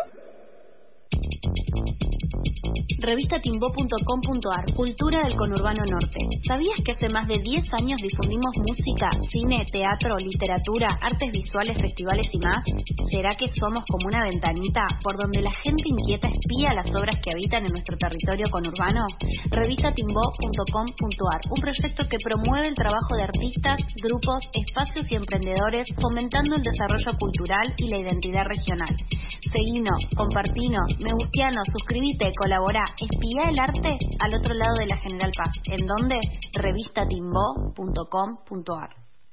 Revistatimbó.com.ar. Cultura del conurbano norte. ¿Sabías que hace más de 10 años difundimos música, cine, teatro, literatura, artes visuales, festivales y más? ¿Será que somos como una ventanita por donde la gente inquieta espía las obras que habitan en nuestro territorio conurbano? Revistatimbó.com.ar. Un proyecto que promueve el trabajo de artistas, grupos, espacios y emprendedores, fomentando el desarrollo cultural y la identidad regional. Seguinos, compartinos, me gustianos, suscribite, colaborá, espía el arte al otro lado de la General Paz. ¿En dónde? Revistatimbó.com.ar.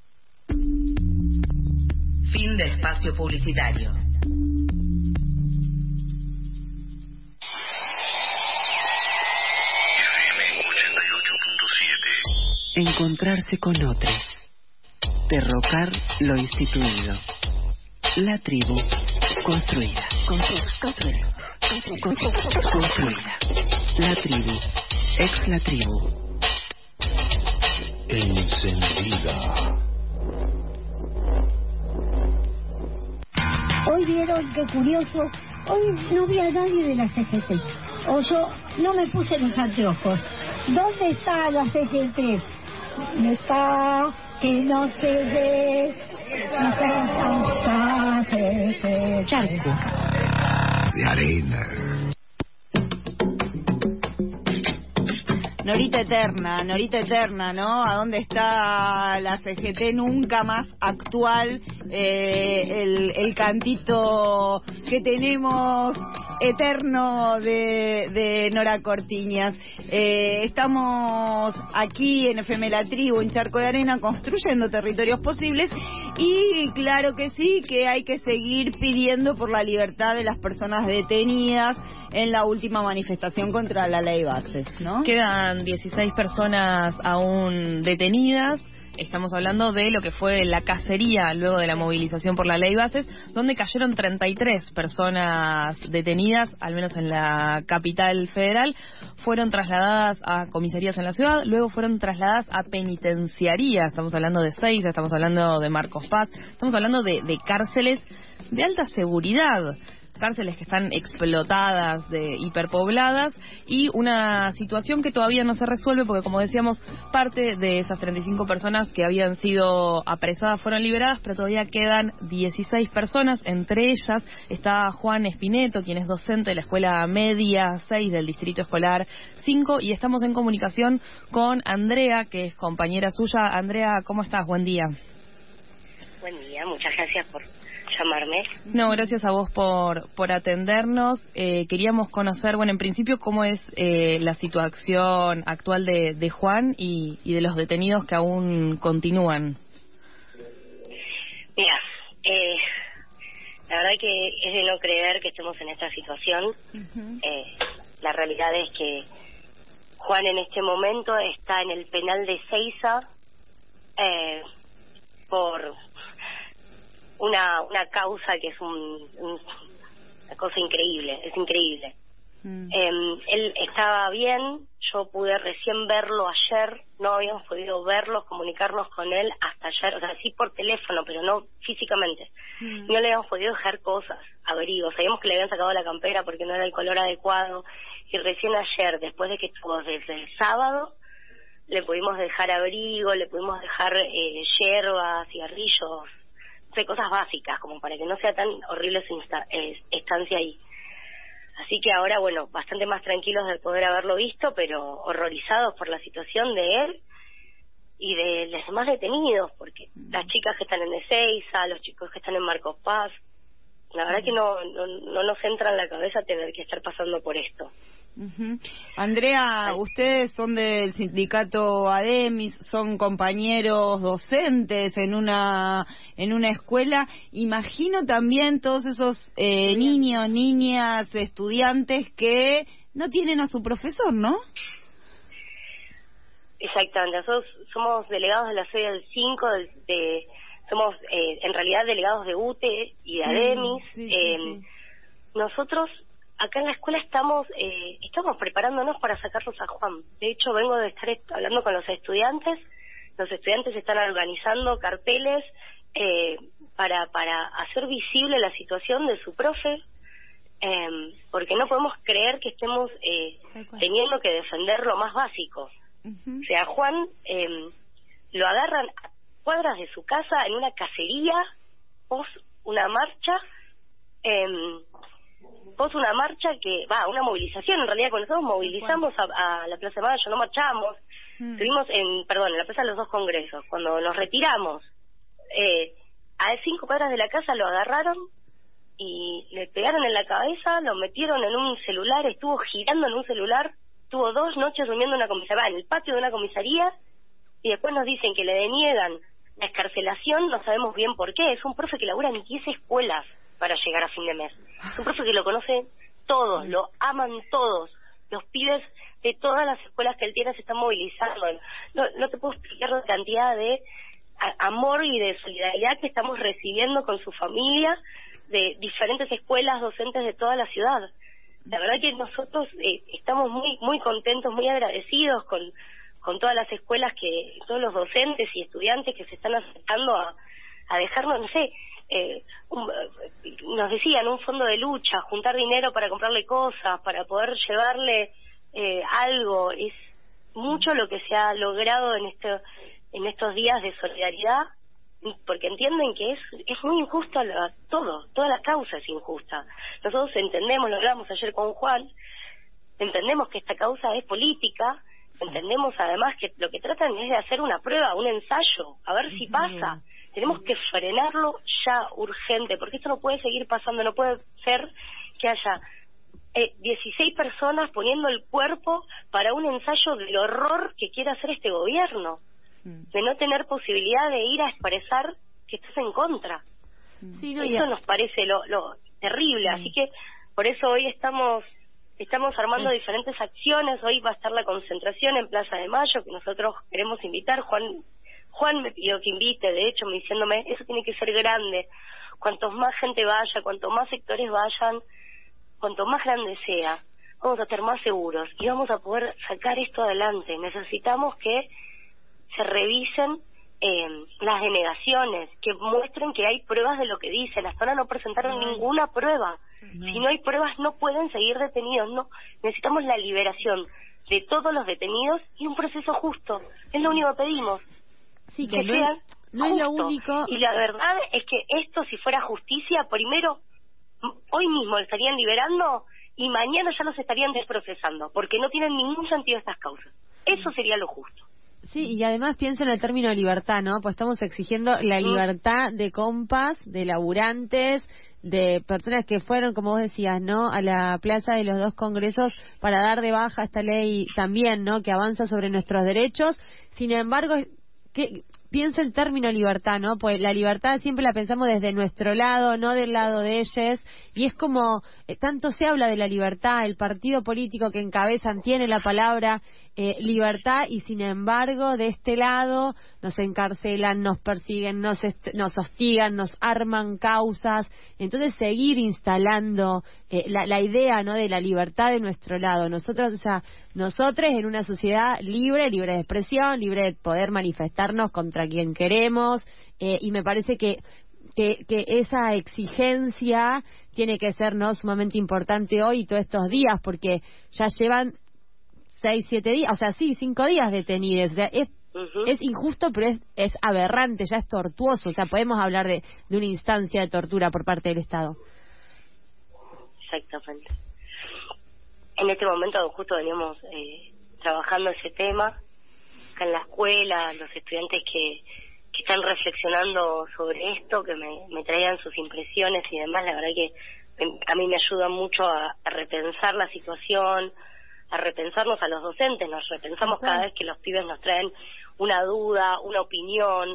Fin de espacio publicitario. Encontrarse con otros. Derrocar lo instituido. La tribu construida. Construida. La tribu. Ex la tribu. Encendida. Hoy vieron, qué curioso, hoy no vi a nadie de la CGT. O yo no me puse los anteojos. ¿Dónde está la CGT? Está que no se ve, Charco de arena. Norita eterna, ¿no? ¿A dónde está la CGT nunca más actual? El cantito que tenemos eterno de Nora Cortiñas. Estamos aquí en FM La Tribu, en Charco de Arena, construyendo territorios posibles, y claro que sí, que hay que seguir pidiendo por la libertad de las personas detenidas en la última manifestación contra la ley Bases, ¿no? Quedan 16 personas aún detenidas. Estamos hablando de lo que fue la cacería luego de la movilización por la ley Bases, donde cayeron 33 personas detenidas, al menos en la capital federal. Fueron trasladadas a comisarías en la ciudad, luego fueron trasladadas a penitenciarías. Estamos hablando de Seiza, estamos hablando de Marcos Paz, estamos hablando de cárceles de alta seguridad. Cárceles que están explotadas, hiperpobladas, y una situación que todavía no se resuelve porque, como decíamos, parte de esas 35 personas que habían sido apresadas fueron liberadas, pero todavía quedan 16 personas. Entre ellas está Juan Espineto, quien es docente de la Escuela Media 6 del Distrito Escolar 5, y estamos en comunicación con Andrea, que es compañera suya. Andrea, ¿cómo estás? Buen día. Buen día, muchas gracias por llamarme. No, gracias a vos por atendernos. Queríamos conocer, bueno, en principio, cómo es la situación actual de Juan y de los detenidos que aún continúan. Mira, la verdad que es de no creer que estemos en esta situación. La realidad es que Juan en este momento está en el penal de Seiza por una causa que es una cosa increíble, es increíble. Él estaba bien, yo pude recién verlo ayer, no habíamos podido verlo, comunicarnos con él hasta ayer, o sea, sí por teléfono, pero no físicamente. No le habíamos podido dejar cosas, abrigos, sabíamos que le habían sacado la campera porque no era el color adecuado, y recién ayer, después de que estuvo desde el sábado, le pudimos dejar abrigo, le pudimos dejar hierbas, cigarrillos, cosas básicas, como para que no sea tan horrible su estancia ahí. Así que ahora, bueno, bastante más tranquilos de poder haberlo visto, pero horrorizados por la situación de él y de los demás detenidos, porque las chicas que están en Ezeiza, los chicos que están en Marcos Paz, la verdad que no nos entra en la cabeza tener que estar pasando por esto. Andrea, ustedes son del sindicato ADEMIS, son compañeros docentes en una escuela. Imagino también todos esos niños, niñas, estudiantes que no tienen a su profesor, ¿no? Exactamente, nosotros somos delegados de la sede del 5, somos en realidad delegados de UTE y de ADEMIS. Nosotros acá en la escuela estamos preparándonos para sacarlos a Juan. De hecho, vengo de estar hablando con los estudiantes. Los estudiantes están organizando carteles para hacer visible la situación de su profe, porque no podemos creer que estemos teniendo que defender lo más básico. O sea, Juan lo agarran a cuadras de su casa en una cacería, pos una marcha una movilización. En realidad, cuando nosotros movilizamos a la Plaza de Mayo, no marchamos, estuvimos en la Plaza de los Dos Congresos. Cuando nos retiramos, a 5 cuadras de la casa lo agarraron y le pegaron en la cabeza, lo metieron en un celular, estuvo girando en un celular, estuvo 2 noches durmiendo en una comisaría, en el patio de una comisaría, y después nos dicen que le deniegan la excarcelación, no sabemos bien por qué. Es un profe que labura en 10 escuelas para llegar a fin de mes. Es un profe que lo conocen todos, lo aman todos. Los pibes de todas las escuelas que él tiene se están movilizando. No te puedo explicar la cantidad de amor y de solidaridad que estamos recibiendo con su familia, de diferentes escuelas docentes de toda la ciudad. La verdad que nosotros estamos muy contentos, muy agradecidos con todas las escuelas, todos los docentes y estudiantes que se están acercando a dejarnos, no sé, nos decían un fondo de lucha, juntar dinero para comprarle cosas, para poder llevarle algo. Es mucho lo que se ha logrado en estos días de solidaridad porque entienden que es muy injusto toda la causa es injusta. Nosotros entendemos, lo hablamos ayer con Juan, entendemos que esta causa es política, entendemos además que lo que tratan es de hacer una prueba, un ensayo, a ver si pasa. Tenemos que frenarlo ya urgente, porque esto no puede seguir pasando, no puede ser que haya 16 personas poniendo el cuerpo para un ensayo del horror que quiere hacer este gobierno, de no tener posibilidad de ir a expresar que estás en contra. Eso nos parece lo terrible, así que por eso hoy estamos armando diferentes acciones. Hoy va a estar la concentración en Plaza de Mayo, que nosotros queremos invitar. Juan me pidió que invite, de hecho, diciéndome, eso tiene que ser grande. Cuanto más gente vaya, cuanto más sectores vayan, cuanto más grande sea, vamos a estar más seguros y vamos a poder sacar esto adelante. Necesitamos que se revisen las denegaciones, que muestren que hay pruebas de lo que dicen. Hasta ahora no presentaron ninguna prueba. Si no hay pruebas no pueden seguir detenidos. No, necesitamos la liberación de todos los detenidos y un proceso justo. Es lo único que pedimos. Sí, que no es lo único. Y la verdad es que esto, si fuera justicia, primero hoy mismo lo estarían liberando y mañana ya los estarían desprocesando, porque no tienen ningún sentido estas causas. Eso sería lo justo. Sí, y además pienso en el término libertad, ¿no? Pues estamos exigiendo la libertad de compas, de laburantes, de personas que fueron, como vos decías, ¿no?, a la plaza de los 2 congresos para dar de baja esta ley también, ¿no?, que avanza sobre nuestros derechos. Sin embargo, pienso el término libertad, ¿no? Pues la libertad siempre la pensamos desde nuestro lado, no del lado de ellos, y es como, tanto se habla de la libertad, el partido político que encabezan tiene la palabra libertad, y sin embargo de este lado nos encarcelan, nos persiguen, nos hostigan, nos arman causas. Entonces seguir instalando la idea, ¿no?, de la libertad de nuestro lado. Nosotros en una sociedad libre de expresión, libre de poder manifestarnos contra quien queremos, y me parece que esa exigencia tiene que ser, ¿no?, sumamente importante hoy y todos estos días, porque ya llevan 6, 7 días, o sea, 5 días detenidos. O sea, es injusto, pero es aberrante, ya es tortuoso. O sea, podemos hablar de una instancia de tortura por parte del Estado. Exactamente. En este momento justo veníamos trabajando ese tema acá en la escuela, los estudiantes que están reflexionando sobre esto, que me traían sus impresiones y demás. La verdad que a mí me ayuda mucho a repensar la situación, a repensarnos a los docentes. Nos repensamos cada vez que los pibes nos traen una duda, una opinión,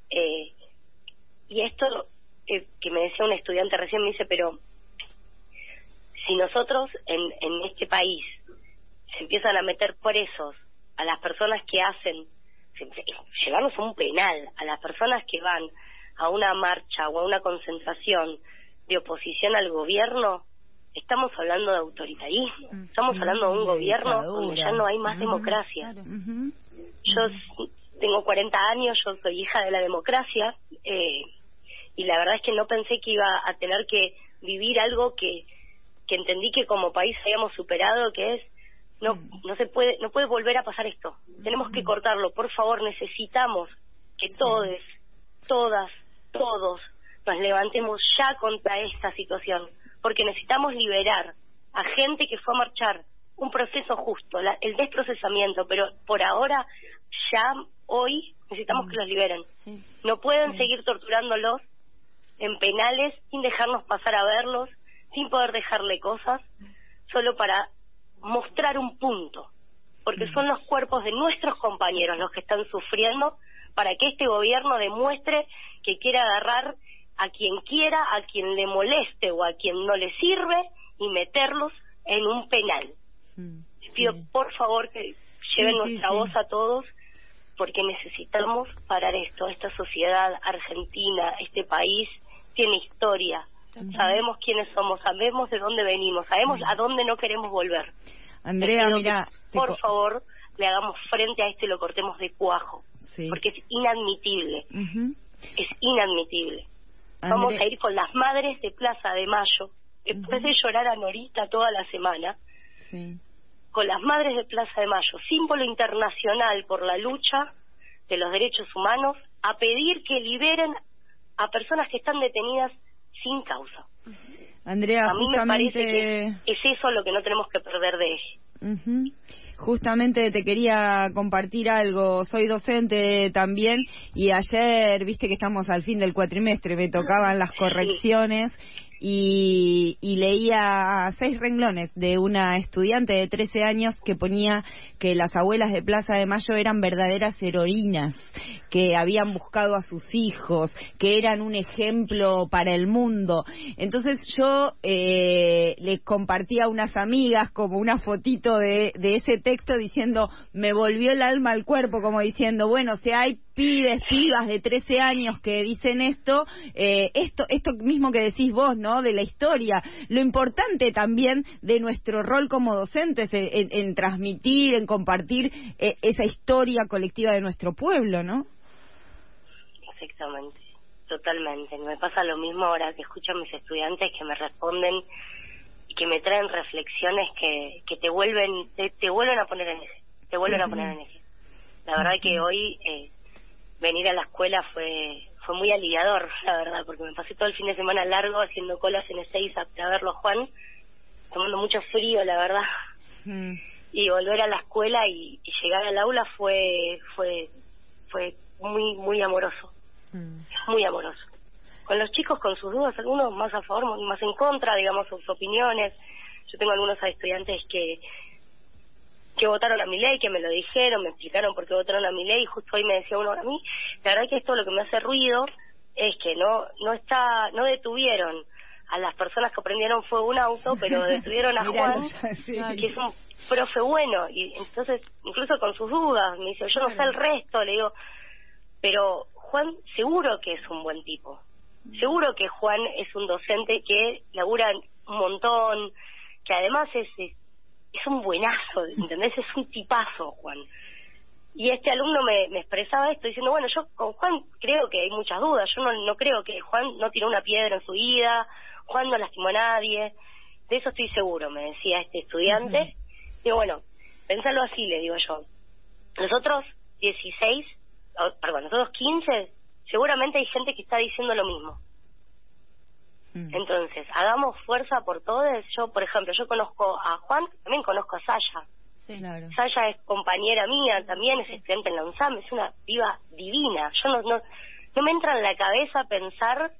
y esto que me decía un estudiante recién, me dice, pero si nosotros en este país se empiezan a meter presos a las personas que llevarnos a un penal, a las personas que van a una marcha o a una concentración de oposición al gobierno, estamos hablando de autoritarismo, estamos hablando de un gobierno donde ya no hay más democracia. Yo tengo 40 años, yo soy hija de la democracia, y la verdad es que no pensé que iba a tener que vivir algo que entendí que como país habíamos superado, que es no puede volver a pasar esto. Tenemos que cortarlo, por favor. Necesitamos que todos nos levantemos ya contra esta situación, porque necesitamos liberar a gente que fue a marchar, un proceso justo, el desprocesamiento, pero por ahora, ya hoy, necesitamos que los liberen. No pueden seguir torturándolos en penales sin dejarnos pasar a verlos, sin poder dejarle cosas, solo para mostrar un punto, porque son los cuerpos de nuestros compañeros los que están sufriendo, para que este gobierno demuestre que quiere agarrar a quien quiera, a quien le moleste o a quien no le sirve, y meterlos en un penal. Les pido por favor que lleven nuestra voz a todos, porque necesitamos parar esto. Esta sociedad argentina, este país, tiene historia. Sabemos quiénes somos, sabemos de dónde venimos, sabemos a dónde no queremos volver. Andrea, mira, por favor, le hagamos frente a esto y lo cortemos de cuajo, porque es inadmitible. Es inadmitible. Vamos a ir con las madres de Plaza de Mayo, después de llorar a Norita toda la semana, con las madres de Plaza de Mayo, símbolo internacional por la lucha de los derechos humanos a pedir que liberen a personas que están detenidas sin causa. Andrea, a mí justamente... me parece que es eso lo que no tenemos que perder de eje. Justamente te quería compartir algo. Soy docente también y ayer, viste que estamos al fin del cuatrimestre, me tocaban las correcciones. Y leía 6 renglones de una estudiante de 13 años que ponía que las abuelas de Plaza de Mayo eran verdaderas heroínas, que habían buscado a sus hijos, que eran un ejemplo para el mundo. Entonces yo les compartí a unas amigas como una fotito de ese texto diciendo, me volvió el alma al cuerpo, como diciendo, bueno, si hay pibas de 13 años que dicen esto mismo que decís vos, ¿no? De la historia, lo importante también de nuestro rol como docentes en transmitir, en compartir esa historia colectiva de nuestro pueblo, ¿no? Exactamente, totalmente. Me pasa lo mismo ahora que escucho a mis estudiantes que me responden y que me traen reflexiones que te vuelven a poner en eje, La verdad que hoy venir a la escuela fue muy aliviador, la verdad, porque me pasé todo el fin de semana largo haciendo colas en Ezeiza para verlo a Juan, tomando mucho frío, la verdad. Y volver a la escuela y llegar al aula fue muy muy amoroso. Muy amoroso. Con los chicos con sus dudas, algunos más a favor, más en contra, digamos, sus opiniones. Yo tengo algunos estudiantes que votaron a Milei, que me lo dijeron, me explicaron por qué votaron a Milei, y justo hoy me decía uno, a mí, la verdad que esto lo que me hace ruido es que no detuvieron a las personas que prendieron fuego un auto, pero detuvieron a Juan, que es un profe bueno, y entonces, incluso con sus dudas, me dice, yo no sé el resto, le digo, pero Juan seguro que es un buen tipo, seguro que Juan es un docente que labura un montón, que además es un buenazo, ¿entendés? Es un tipazo, Juan. Y este alumno me expresaba esto diciendo, bueno, yo con Juan creo que hay muchas dudas, yo no creo que Juan no tiró una piedra en su vida, Juan no lastimó a nadie, de eso estoy seguro, me decía este estudiante. Digo, bueno, pensalo así, le digo yo. Nosotros 15, seguramente hay gente que está diciendo lo mismo. Entonces, hagamos fuerza por todos. Yo, por ejemplo, yo conozco a Juan, también conozco a Saya. Sí, claro. Saya es compañera mía, también es estudiante en la UNSAM, es una piba divina. Yo no me entra en la cabeza pensar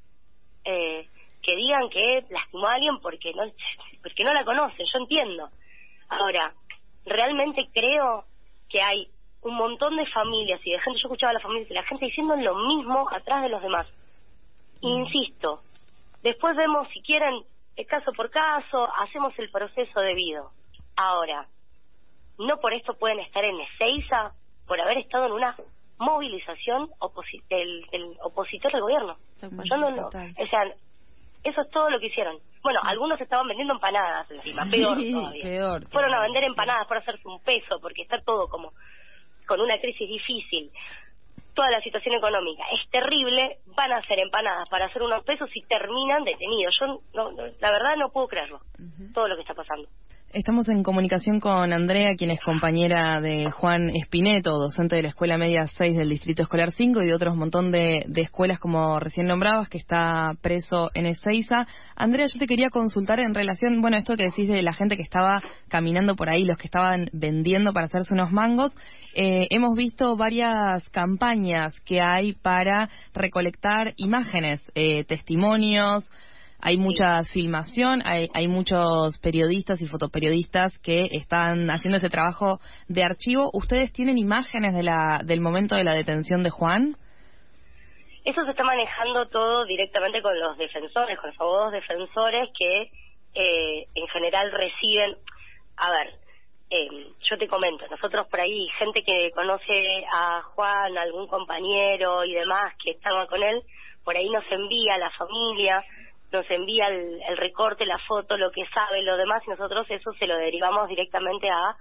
que digan que lastimó a alguien porque no la conocen, yo entiendo. Ahora, realmente creo que hay un montón de familias y de gente, yo escuchaba a las familias y la gente diciendo lo mismo atrás de los demás. Insisto, después vemos si quieren caso por caso, hacemos el proceso debido. Ahora, no por esto pueden estar en Ezeiza por haber estado en una movilización del opositor del gobierno. Yo no, o sea, eso es todo lo que hicieron. Bueno, algunos estaban vendiendo empanadas encima, peor todavía. Peor. Fueron a vender empanadas para hacerse un peso, porque está todo como con una crisis difícil. Toda la situación económica es terrible, van a hacer empanadas para hacer unos pesos y terminan detenidos. Yo la verdad no puedo creerlo, todo lo que está pasando. Estamos en comunicación con Andrea, quien es compañera de Juan Espineto, docente de la Escuela Media 6 del Distrito Escolar 5 y de otros montón de escuelas como recién nombrabas, que está preso en Ezeiza. Andrea, yo te quería consultar en relación, bueno, esto que decís de la gente que estaba caminando por ahí, los que estaban vendiendo para hacerse unos mangos. Hemos visto varias campañas que hay para recolectar imágenes, testimonios. Hay mucha filmación, hay muchos periodistas y fotoperiodistas que están haciendo ese trabajo de archivo. ¿Ustedes tienen imágenes del momento de la detención de Juan? Eso se está manejando todo directamente con los defensores, con los abogados defensores que en general reciben... A ver, yo te comento, nosotros por ahí, gente que conoce a Juan, algún compañero y demás que estaba con él, por ahí nos envía a la familia... nos envía el recorte, la foto, lo que sabe, lo demás, y nosotros eso se lo derivamos directamente a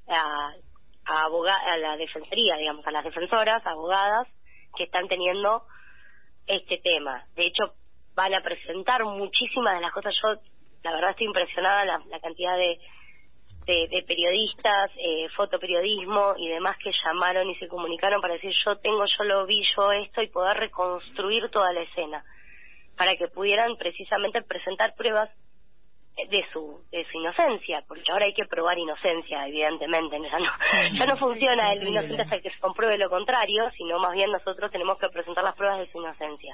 la defensoría, digamos, a las defensoras, abogadas que están teniendo este tema. De hecho, van a presentar muchísimas de las cosas. Yo, la verdad, estoy impresionada la cantidad de de periodistas, fotoperiodismo y demás que llamaron y se comunicaron para decir yo lo vi, yo esto, y poder reconstruir toda la escena para que pudieran precisamente presentar pruebas de su inocencia, porque ahora hay que probar inocencia, evidentemente, ya no funciona el inocente hasta que se compruebe lo contrario, sino más bien nosotros tenemos que presentar las pruebas de su inocencia.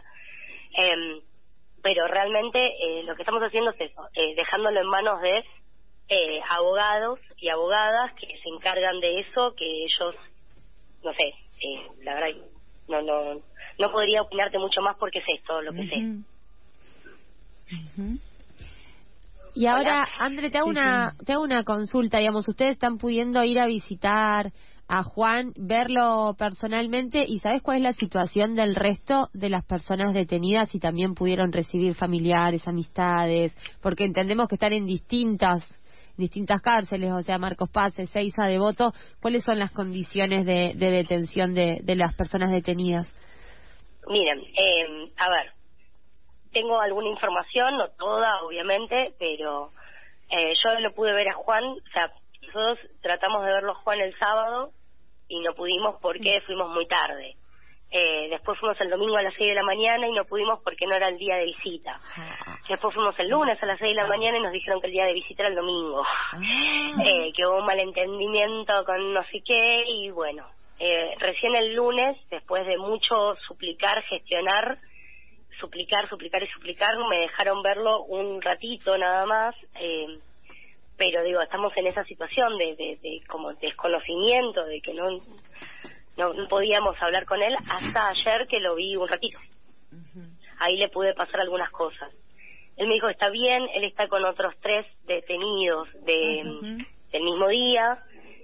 Pero realmente lo que estamos haciendo es eso, dejándolo en manos de abogados y abogadas que se encargan de eso, que ellos, no sé, la verdad no podría opinarte mucho más porque sé todo lo que sé. Y ahora, André, te hago una consulta, digamos, ustedes están pudiendo ir a visitar a Juan, verlo personalmente, y ¿sabes cuál es la situación del resto de las personas detenidas? Si también pudieron recibir familiares, amistades, porque entendemos que están en distintas cárceles, o sea, Marcos Paz, Ezeiza, Devoto. ¿Cuáles son las condiciones de detención de las personas detenidas? Miren, a ver, tengo alguna información, no toda, obviamente, pero yo lo pude ver a Juan, o sea, nosotros tratamos de verlo a Juan el sábado y no pudimos porque fuimos muy tarde. Después fuimos el domingo a las 6 de la mañana y no pudimos porque no era el día de visita. Después fuimos el lunes a las 6 de la mañana y nos dijeron que el día de visita era el domingo. Que hubo un malentendimiento con no sé qué, y bueno, recién el lunes, después de mucho suplicar, gestionar, suplicar, me dejaron verlo un ratito nada más, pero digo, estamos en esa situación de como desconocimiento, de que no podíamos hablar con él hasta ayer, que lo vi un ratito. Ahí le pude pasar algunas cosas. Él me dijo, está bien, él está con otros 3 detenidos del mismo día,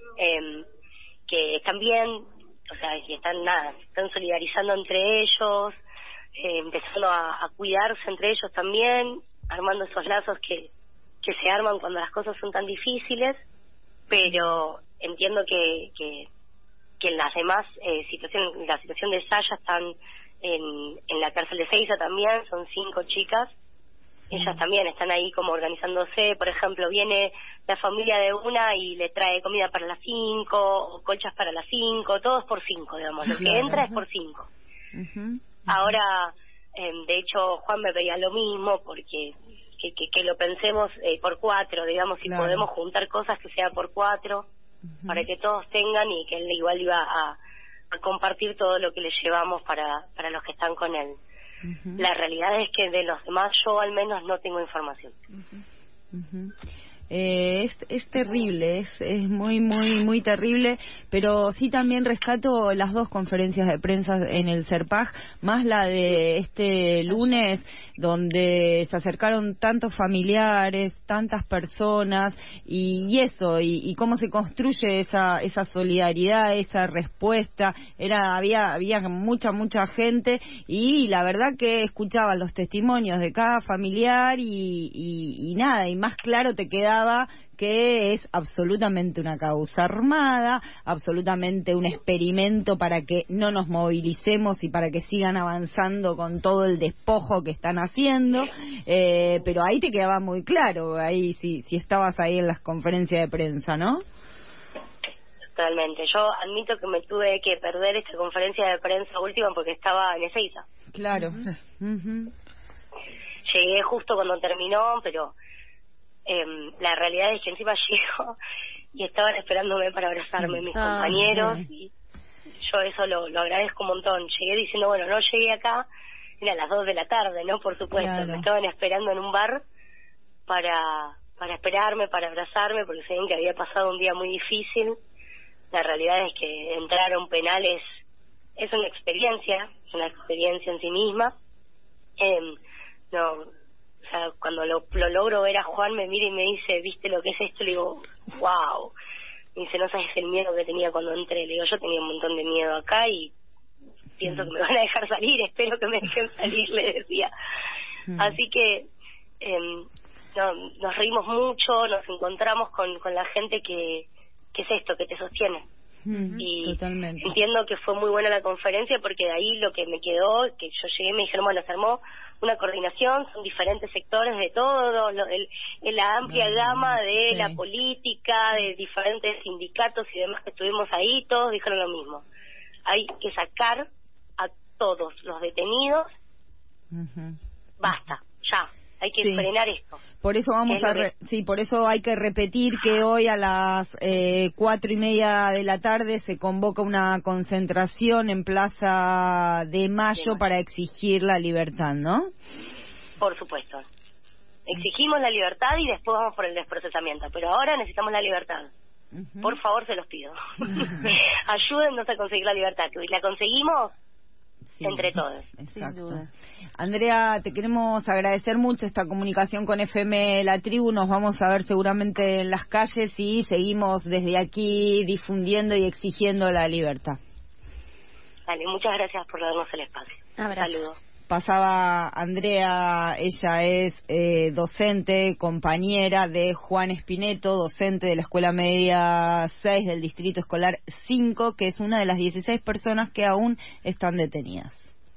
que están bien, o sea, y están solidarizando entre ellos, empezando a cuidarse entre ellos también, armando esos lazos que se arman cuando las cosas son tan difíciles, pero entiendo que en las demás situaciones, la situación de Saya están en la cárcel de Ezeiza también, son 5 chicas, ellas también están ahí como organizándose. Por ejemplo, viene la familia de una y le trae comida para las 5, o colchas para las 5, todos por 5, digamos, lo que entra es por 5. Ahora, de hecho, Juan me pedía lo mismo, porque que lo pensemos por 4, digamos, si podemos juntar cosas que sea por 4, para que todos tengan, y que él igual iba a compartir todo lo que le llevamos para los que están con él. La realidad es que de los demás yo al menos no tengo información. Es terrible, es muy terrible, pero sí también rescato las 2 conferencias de prensa en el CERPAJ, más la de este lunes, donde se acercaron tantos familiares, tantas personas, y eso, y cómo se construye esa solidaridad, esa respuesta. Había mucha gente, y la verdad que escuchaban los testimonios de cada familiar, y nada, y más claro te quedaba que es absolutamente una causa armada, absolutamente un experimento para que no nos movilicemos y para que sigan avanzando con todo el despojo que están haciendo, pero ahí te quedaba muy claro, ahí si estabas ahí en las conferencias de prensa, ¿no? Totalmente. Yo admito que me tuve que perder esta conferencia de prensa última porque estaba en Ezeiza. Claro. Llegué justo cuando terminó, pero la realidad es que encima llego y estaban esperándome para abrazarme mis compañeros, y yo eso lo agradezco un montón. Llegué diciendo, bueno, no llegué acá, era las 2 de la tarde, ¿no? Por supuesto, me estaban esperando en un bar para esperarme, para abrazarme, porque sabían que había pasado un día muy difícil. La realidad es que entrar a un penal es una experiencia en sí misma. O sea, cuando lo logro ver a Juan, me mira y me dice, ¿viste lo que es esto? Le digo, wow. Me dice, no sabes el miedo que tenía cuando entré. Le digo, yo tenía un montón de miedo acá y pienso que me van a dejar salir, espero que me dejen salir, le decía. Así que nos reímos mucho, nos encontramos con la gente que es esto, que te sostiene. Y totalmente. entiendo que fue muy buena la conferencia, porque de ahí lo que me quedó, que yo llegué y me dijeron, bueno, se armó una coordinación, son diferentes sectores de todo, la amplia gama de la política, de diferentes sindicatos y demás que estuvimos ahí, todos dijeron lo mismo. Hay que sacar a todos los detenidos, basta, ya. Hay que frenar esto. Por eso por eso hay que repetir que hoy a las 4:30 de la tarde se convoca una concentración en Plaza de Mayo para exigir la libertad, ¿no? Por supuesto. Exigimos la libertad y después vamos por el desprocesamiento, pero ahora necesitamos la libertad. Por favor, se los pido. Ayúdennos a conseguir la libertad, que la conseguimos entre todos. Exacto. Andrea, te queremos agradecer mucho esta comunicación con FM La Tribu. Nos vamos a ver seguramente en las calles y seguimos desde aquí difundiendo y exigiendo la libertad. Vale, muchas gracias por darnos el espacio. Saludos. Pasaba Andrea, ella es docente, compañera de Juan Espineto, docente de la Escuela Media 6 del Distrito Escolar 5, que es una de las 16 personas que aún están detenidas.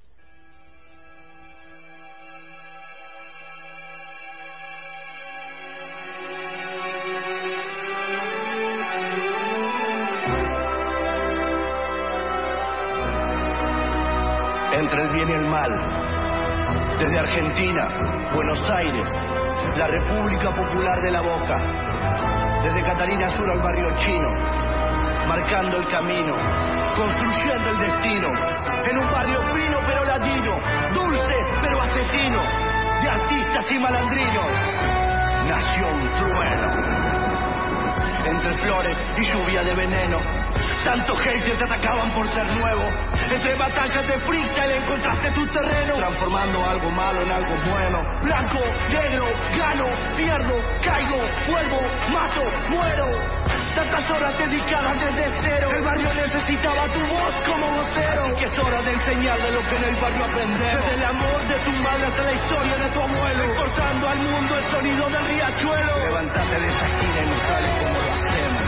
Entre el bien y el mal, desde Argentina, Buenos Aires, la República Popular de la Boca, desde Catalina Sur al barrio chino, marcando el camino, construyendo el destino, en un barrio fino pero latino, dulce pero asesino, de artistas y malandrinos, nació un trueno. Entre flores y lluvia de veneno, tantos haters te atacaban por ser nuevo. Entre batallas de freestyle encontraste tu terreno, transformando algo malo en algo bueno. Blanco, negro, gano, pierdo, caigo, vuelvo, mato, muero. Tantas horas dedicadas desde cero, el barrio necesitaba tu voz como vocero. Así que es hora de enseñar de lo que en el barrio aprendemos, desde el amor de tu madre hasta la historia de tu abuelo, exportando al mundo el sonido del riachuelo. Levántate de esa esquina y no sales como lo hacemos.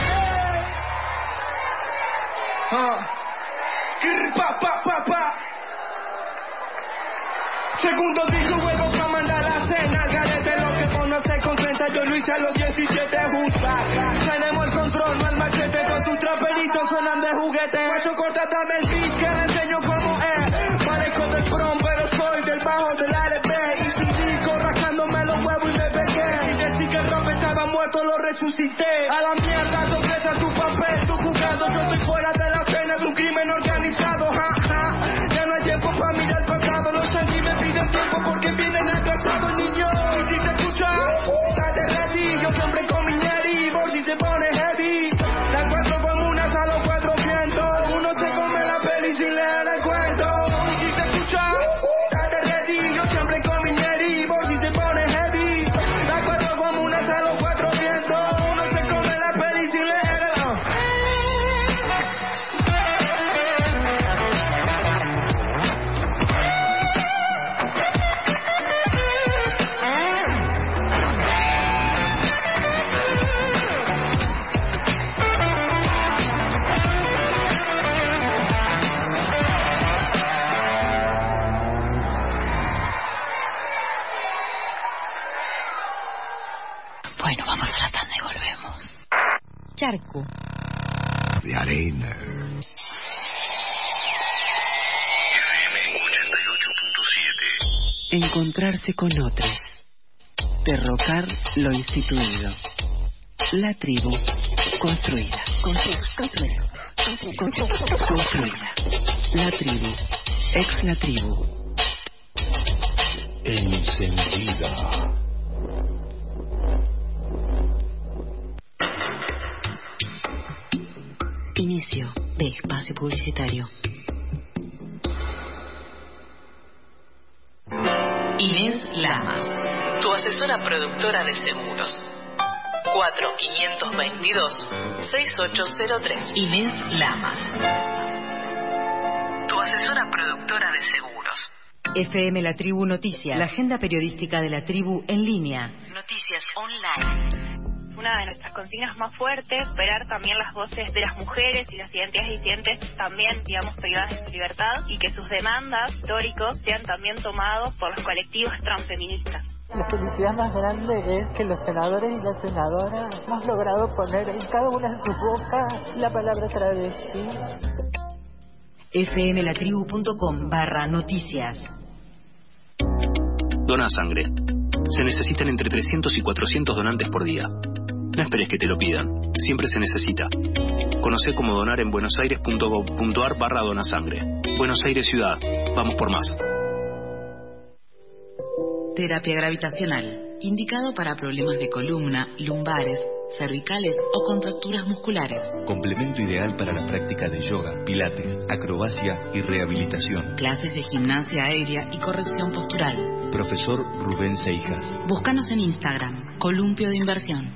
Segundo disco, huevo para mandar la cena. Garete lo que conoce con 30, yo lo hice a los 17 justa. Tenemos el control, no el machete, con sus traperitos suenan de juguete. Macho corta, dame el beat que le enseño cómo es. Parezco del prom, pero soy del bajo del LP. Y si rascándome los huevos y me pegué. Y decir que el rap estaba muerto, lo resucité. A la mierda, completa tu papel, tu jugado. Yo estoy fuera de la escena, es un crimen organizado. Ya no hay tiempo para mirar el pasado. Los sentí me piden tiempo porque vienen atrasados, niños. Y si se escucha, estate ready. Yo siempre con mi ñeri, vos si se pone heavy. La encuentro como unas a los 4 vientos. Uno se come la peli sin leer el cuento. Y si se escucha, estate ready. Yo siempre con mi ñeri, vos si se pone heavy. La encuentro como unas a los 4 vientos. Uno se come la peli sin leer el Bueno, vamos a la tanda y volvemos. Charco. De arena. Encontrarse con otros. Derrocar lo instituido. La tribu construida. Construida. La tribu. Ex la tribu. Encendida. Inicio de espacio publicitario. Inés Lamas, tu asesora productora de seguros. 4522-6803. Inés Lamas, tu asesora productora de seguros. FM La Tribu Noticias, la agenda periodística de la tribu en línea. Noticias online. una de nuestras consignas más fuertes, esperar también las voces de las mujeres y las identidades disidentes también, digamos, privadas de su libertad, y que sus demandas históricos sean también tomados por los colectivos transfeministas. La felicidad más grande es que los senadores y las senadoras hemos logrado poner en cada una de sus bocas la palabra travesti. fmlatribu.com/noticias. Dona sangre. Se necesitan entre 300 y 400 donantes por día. No esperes que te lo pidan. Siempre se necesita. Conocé cómo donar en buenosaires.gov.ar/donasangre. Buenos Aires Ciudad. Vamos por más. Terapia gravitacional. Indicado para problemas de columna, lumbares, cervicales o contracturas musculares. Complemento ideal para la práctica de yoga, pilates, acrobacia y rehabilitación. Clases de gimnasia aérea y corrección postural. Profesor Rubén Seijas. Búscanos en Instagram, Columpio de Inversión.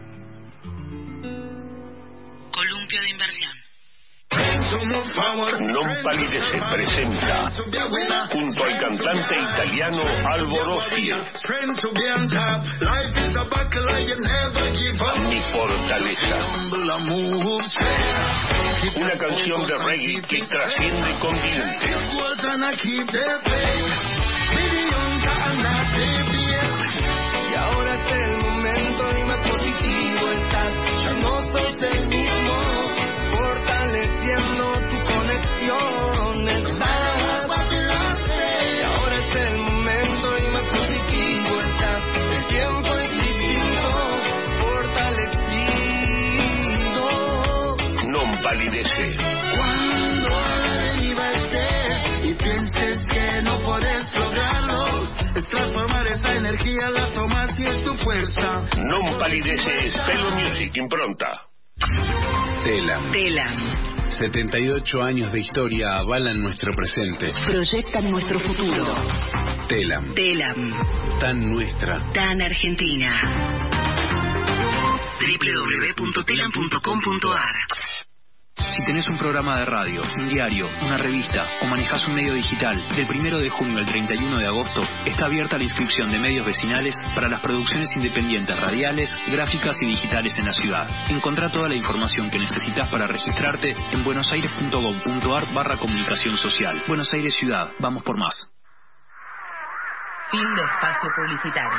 Columpio de Inversión. Non Palidece presenta, junto al cantante italiano Albo Rossi, Mi Fortaleza. Una canción de reggae que trasciende continentes. Y ahora es el momento y más positivo estás. Ya no sos el mismo, fortaleciendo tu conexión. Estás y ahora es el momento y más positivo estás. El tiempo es distinto, fortalecido. Non Palidece. Cuando arriba estés y pienses que no podés lograrlo, es transformar esa energía, la tomas y es tu fuerza. Non Palidece, Pelo Music, impronta. Telam. 78 años de historia avalan nuestro presente. Proyectan nuestro futuro. Telam. Tan nuestra. Tan argentina. www.telam.com.ar. Si tenés un programa de radio, un diario, una revista o manejás un medio digital, del 1 de junio al 31 de agosto está abierta la inscripción de medios vecinales para las producciones independientes radiales, gráficas y digitales en la ciudad. Encontrá toda la información que necesitas para registrarte en buenosaires.gov.ar/comunicación social. Buenos Aires Ciudad, vamos por más. Fin de espacio publicitario.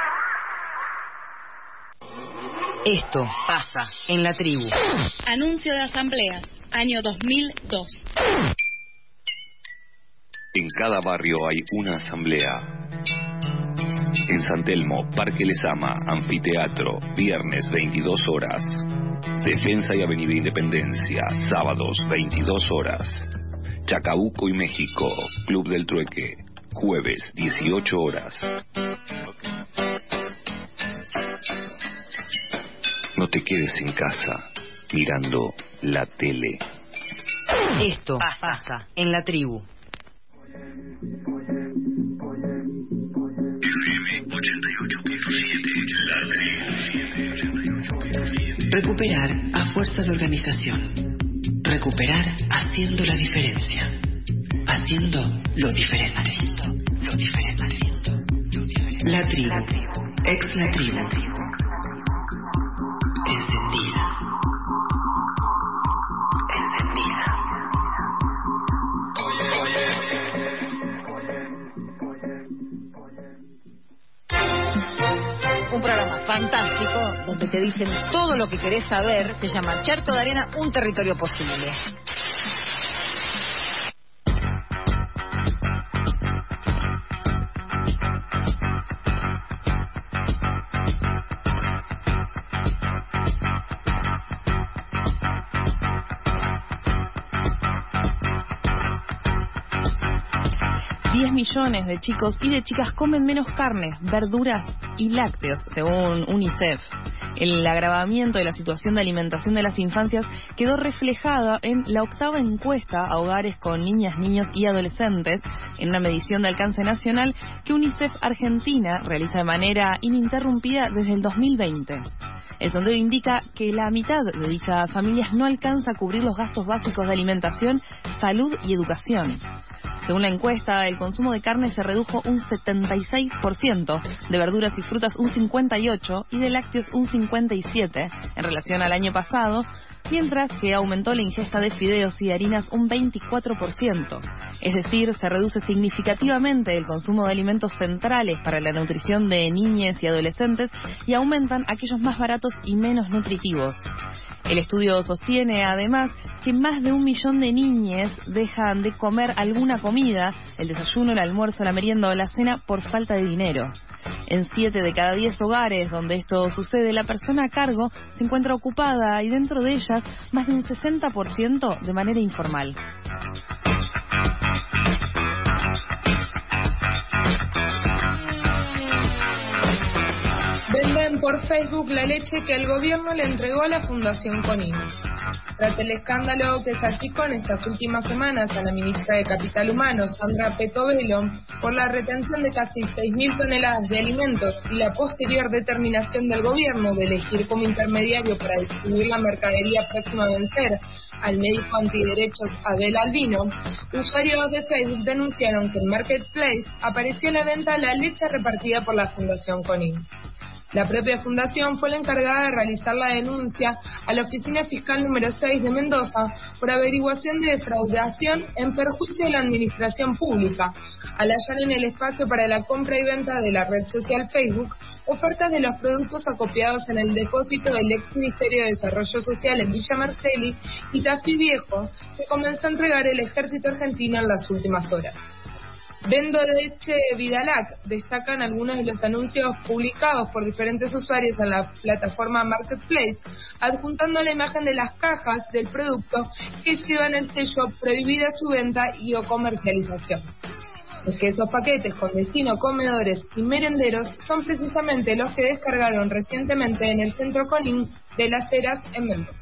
Esto pasa en la tribu. Anuncio de asambleas, año 2002. En cada barrio hay una asamblea. En San Telmo, Parque Lezama, Anfiteatro, viernes 22 horas. Defensa y Avenida Independencia, sábados 22 horas. Chacabuco y México, Club del Trueque, jueves 18 horas. No te quedes en casa mirando la tele. Esto pasa en la tribu. Recuperar a fuerza de organización. Recuperar haciendo la diferencia. Haciendo lo diferente. La tribu. Ex la tribu. Encendida. Un programa fantástico donde te dicen todo lo que querés saber. Se llama Charco de Arena, un territorio posible. Millones de chicos y de chicas comen menos carnes, verduras y lácteos, según UNICEF. El agravamiento de la situación de alimentación de las infancias quedó reflejada en la 8ª encuesta a hogares con niñas, niños y adolescentes, en una medición de alcance nacional que UNICEF Argentina realiza de manera ininterrumpida desde el 2020. El sondeo indica que la mitad de dichas familias no alcanza a cubrir los gastos básicos de alimentación, salud y educación. Según la encuesta, el consumo de carne se redujo un 76%, de verduras y frutas un 58% y de lácteos un 57% en relación al año pasado, mientras que aumentó la ingesta de fideos y harinas un 24%. Es decir, se reduce significativamente el consumo de alimentos centrales para la nutrición de niñas y adolescentes y aumentan aquellos más baratos y menos nutritivos. El estudio sostiene, además, que más de 1 millón de niñas dejan de comer alguna comida, el desayuno, el almuerzo, la merienda o la cena, por falta de dinero. En 7 de cada 10 hogares donde esto sucede, la persona a cargo se encuentra ocupada y dentro de ellas más de un 60% de manera informal. Venden por Facebook la leche que el gobierno le entregó a la Fundación CONIN. Tras el escándalo que salpicó en estas últimas semanas a la ministra de Capital Humano, Sandra Petovelo, por la retención de casi 6.000 toneladas de alimentos y la posterior determinación del gobierno de elegir como intermediario para distribuir la mercadería próxima a vencer al médico antiderechos Abel Albino, usuarios de Facebook denunciaron que en Marketplace apareció a la venta la leche repartida por la Fundación CONIN. La propia fundación fue la encargada de realizar la denuncia a la Oficina Fiscal número 6 de Mendoza por averiguación de defraudación en perjuicio de la administración pública, al hallar en el espacio para la compra y venta de la red social Facebook ofertas de los productos acopiados en el depósito del ex Ministerio de Desarrollo Social en Villa Martelli y Tafí Viejo, que comenzó a entregar el ejército argentino en las últimas horas. Vendo leche Vidalac, destacan algunos de los anuncios publicados por diferentes usuarios en la plataforma Marketplace, adjuntando la imagen de las cajas del producto que llevan el sello prohibida su venta y o comercialización. Es que esos paquetes con destino a comedores y merenderos son precisamente los que descargaron recientemente en el centro CONIN de Las Heras en Mendoza.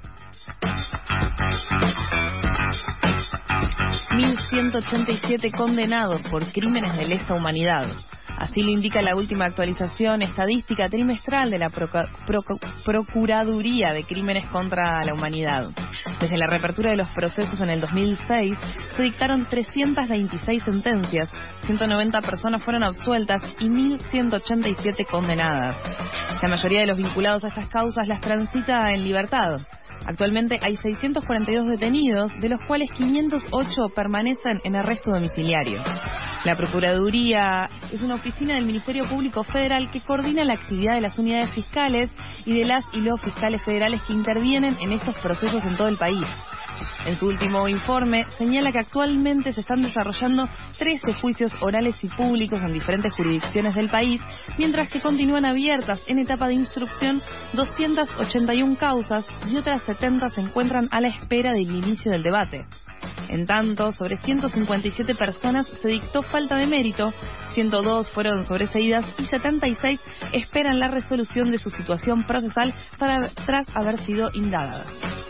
1.187 condenados por crímenes de lesa humanidad. Así lo indica la última actualización estadística trimestral de la Procuraduría de Crímenes contra la Humanidad. Desde la reapertura de los procesos en el 2006, se dictaron 326 sentencias, 190 personas fueron absueltas y 1.187 condenadas. La mayoría de los vinculados a estas causas las transita en libertad. Actualmente hay 642 detenidos, de los cuales 508 permanecen en arresto domiciliario. La Procuraduría es una oficina del Ministerio Público Federal que coordina la actividad de las unidades fiscales y de las y los fiscales federales que intervienen en estos procesos en todo el país. En su último informe señala que actualmente se están desarrollando 13 juicios orales y públicos en diferentes jurisdicciones del país, mientras que continúan abiertas en etapa de instrucción 281 causas y otras 70 se encuentran a la espera del inicio del debate. En tanto, sobre 157 personas se dictó falta de mérito, 102 fueron sobreseídas y 76 esperan la resolución de su situación procesal tras haber sido indagadas.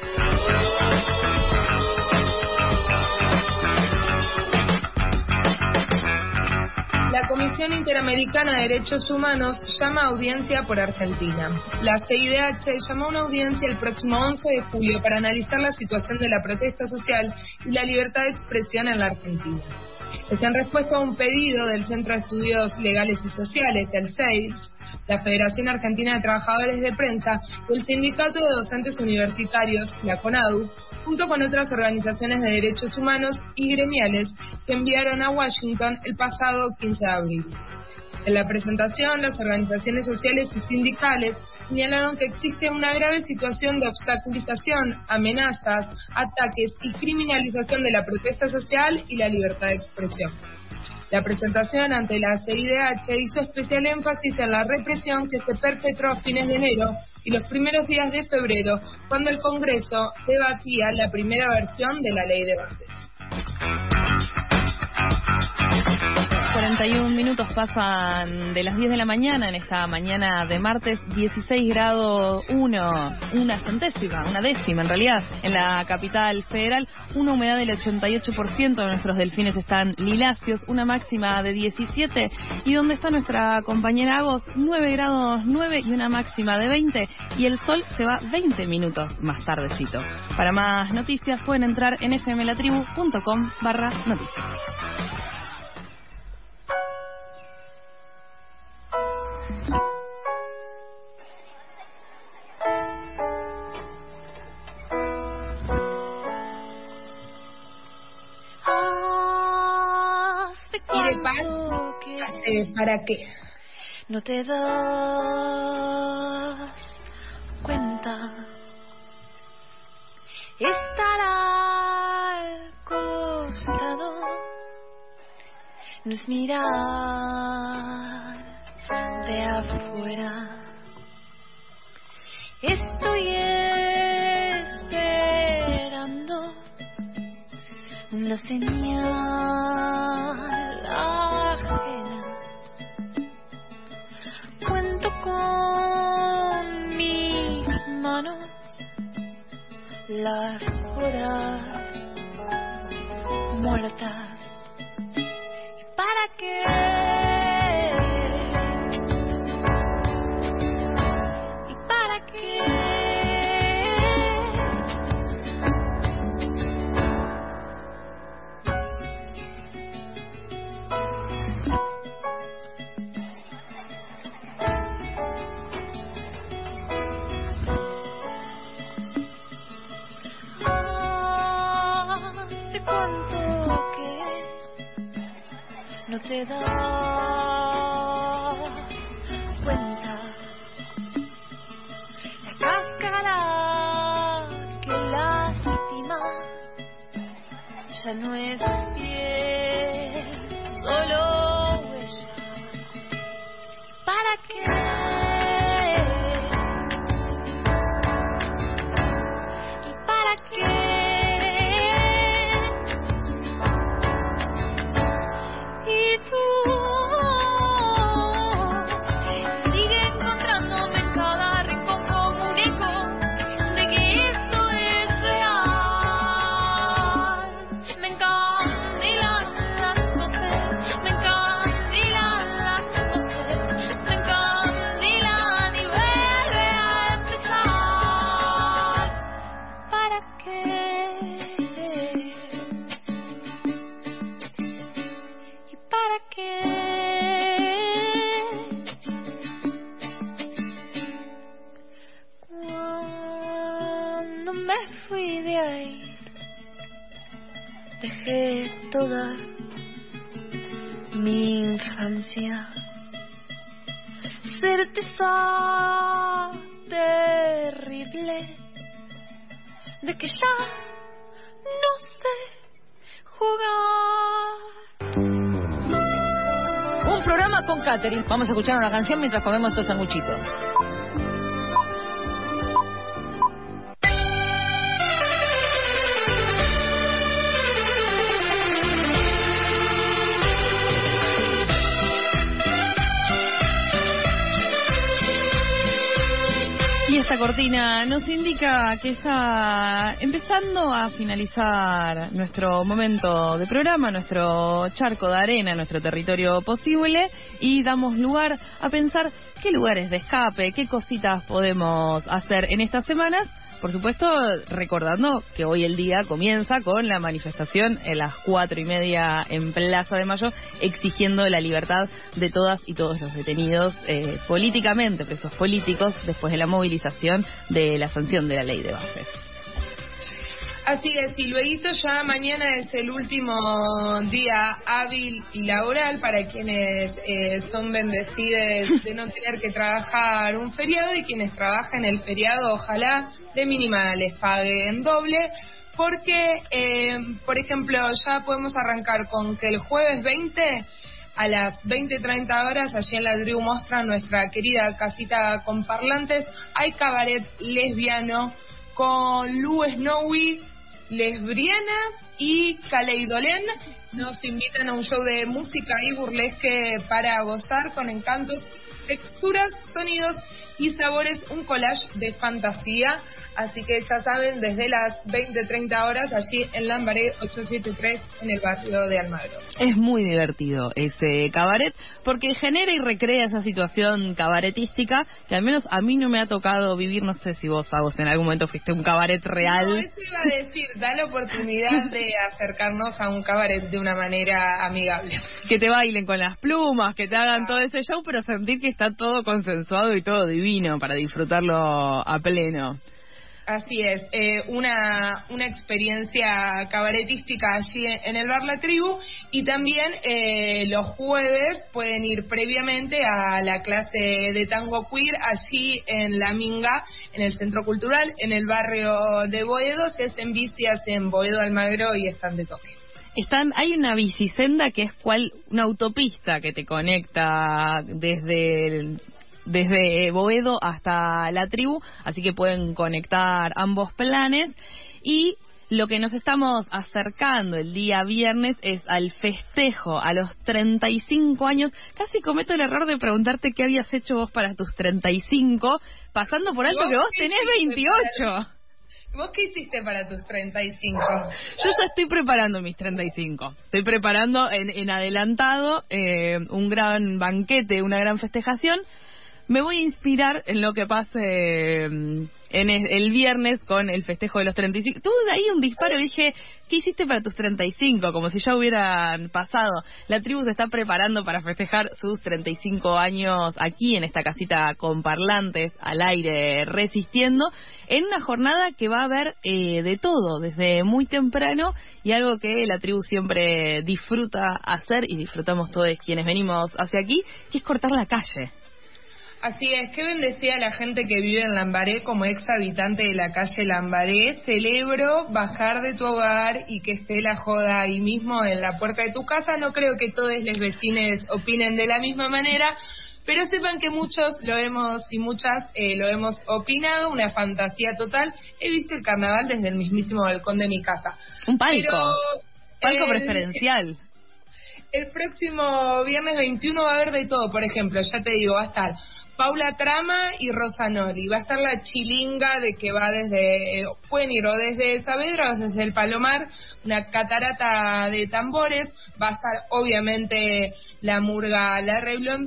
La Comisión Interamericana de Derechos Humanos llama a audiencia por Argentina. La CIDH llamó a una audiencia el próximo 11 de julio para analizar la situación de la protesta social y la libertad de expresión en la Argentina. Es en respuesta a un pedido del Centro de Estudios Legales y Sociales, el CEIS, la Federación Argentina de Trabajadores de Prensa y el Sindicato de Docentes Universitarios, la CONADU, junto con otras organizaciones de derechos humanos y gremiales que enviaron a Washington el pasado 15 de abril. En la presentación, las organizaciones sociales y sindicales señalaron que existe una grave situación de obstaculización, amenazas, ataques y criminalización de la protesta social y la libertad de expresión. La presentación ante la CIDH hizo especial énfasis en la represión que se perpetró a fines de enero y los primeros días de febrero, cuando el Congreso debatía la primera versión de la ley de bases. 41 minutos pasan de las 10 de la mañana en esta mañana de martes, 16 grados 1, una décima en realidad, en la capital federal, una humedad del 88%, nuestros delfines están liláceos, una máxima de 17, y donde está nuestra compañera Agos, 9 grados 9 y una máxima de 20, y el sol se va 20 minutos más tardecito. Para más noticias pueden entrar en fmlatribu.com/noticias. ¿Y de paz? ¿Para qué? No te das cuenta. Estar al costado no es mirar de afuera. Estoy esperando una señal ajena. Cuento con mis manos las horas muertas. ¿Y para qué? ¿Y para qué? Cuánto que no te das cuenta. La cáscara que lastima ya no es piel, solo huella. ¿Para qué? ¿Y para qué? Dejé toda mi infancia, certeza terrible de que ya no sé jugar. Un programa con catering. Vamos a escuchar una canción mientras comemos estos sanguchitos. Esta cortina nos indica que está empezando a finalizar nuestro momento de programa, nuestro charco de arena, nuestro territorio posible, y damos lugar a pensar qué lugares de escape, qué cositas podemos hacer en estas semanas. Por supuesto, recordando que hoy el día comienza con la manifestación a las 4:30 en Plaza de Mayo, exigiendo la libertad de todas y todos los detenidos políticamente, presos políticos, después de la movilización de la sanción de la ley de bases. Así es, y luego ya mañana es el último día hábil y laboral para quienes son bendecidos de no tener que trabajar un feriado, y quienes trabajan el feriado ojalá de mínima les paguen doble, porque por ejemplo ya podemos arrancar con que el jueves 20 a las 20:30 horas allí en la Tribu Mostra, nuestra querida casita con parlantes, hay cabaret lesbiano con Lu Snowy, Lesbriana y Caleidolen nos invitan a un show de música y burlesque para gozar con encantos, texturas, sonidos y sabores, un collage de fantasía. Así que ya saben, desde las 20:30 horas, allí en Lambaré 873, en el barrio de Almagro. Es muy divertido ese cabaret, porque genera y recrea esa situación cabaretística, que al menos a mí no me ha tocado vivir. No sé si vos en algún momento fuiste a un cabaret real. No, eso iba a decir, da la oportunidad de acercarnos a un cabaret de una manera amigable. Que te bailen con las plumas, que te hagan todo ese show, pero sentir que está todo consensuado y todo divino para disfrutarlo a pleno. Así es, una experiencia cabaretística allí en el bar La Tribu, y también los jueves pueden ir previamente a la clase de tango queer allí en La Minga, en el Centro Cultural, en el barrio de Boedo. Si hacen bici, hacen Boedo Almagro y están de toque. Hay una bicisenda que es una autopista que te conecta desde Boedo hasta La Tribu, así que pueden conectar ambos planes. Y lo que nos estamos acercando el día viernes es al festejo a los 35 años. Casi cometo el error de preguntarte qué habías hecho vos para tus 35, pasando por alto que vos tenés 28. ¿Vos qué hiciste para tus 35? Yo ya estoy preparando mis 35. Estoy preparando en adelantado un gran banquete, una gran festejación. Me voy a inspirar en lo que pase en el viernes con el festejo de los 35. Tuve ahí un disparo y dije, ¿qué hiciste para tus 35? Como si ya hubieran pasado. La tribu se está preparando para festejar sus 35 años aquí en esta casita con parlantes al aire, resistiendo, en una jornada que va a haber de todo, desde muy temprano, y algo que la tribu siempre disfruta hacer, y disfrutamos todos quienes venimos hacia aquí, que es cortar la calle. Así es, qué bendecida la gente que vive en Lambaré. Como ex habitante de la calle Lambaré, celebro bajar de tu hogar y que esté la joda ahí mismo en la puerta de tu casa. No creo que todos los vecinos opinen de la misma manera, pero sepan que muchos lo hemos y muchas lo hemos opinado. Una fantasía total. He visto el carnaval desde el mismísimo balcón de mi casa. Un palco, palco preferencial. El próximo viernes 21 va a haber de todo. Por ejemplo, ya te digo, va a estar Paula Trama y Rosanoli. Va a estar la chilinga de que va desde, pueden ir o desde Saavedra o desde el Palomar, una catarata de tambores. Va a estar obviamente la murga La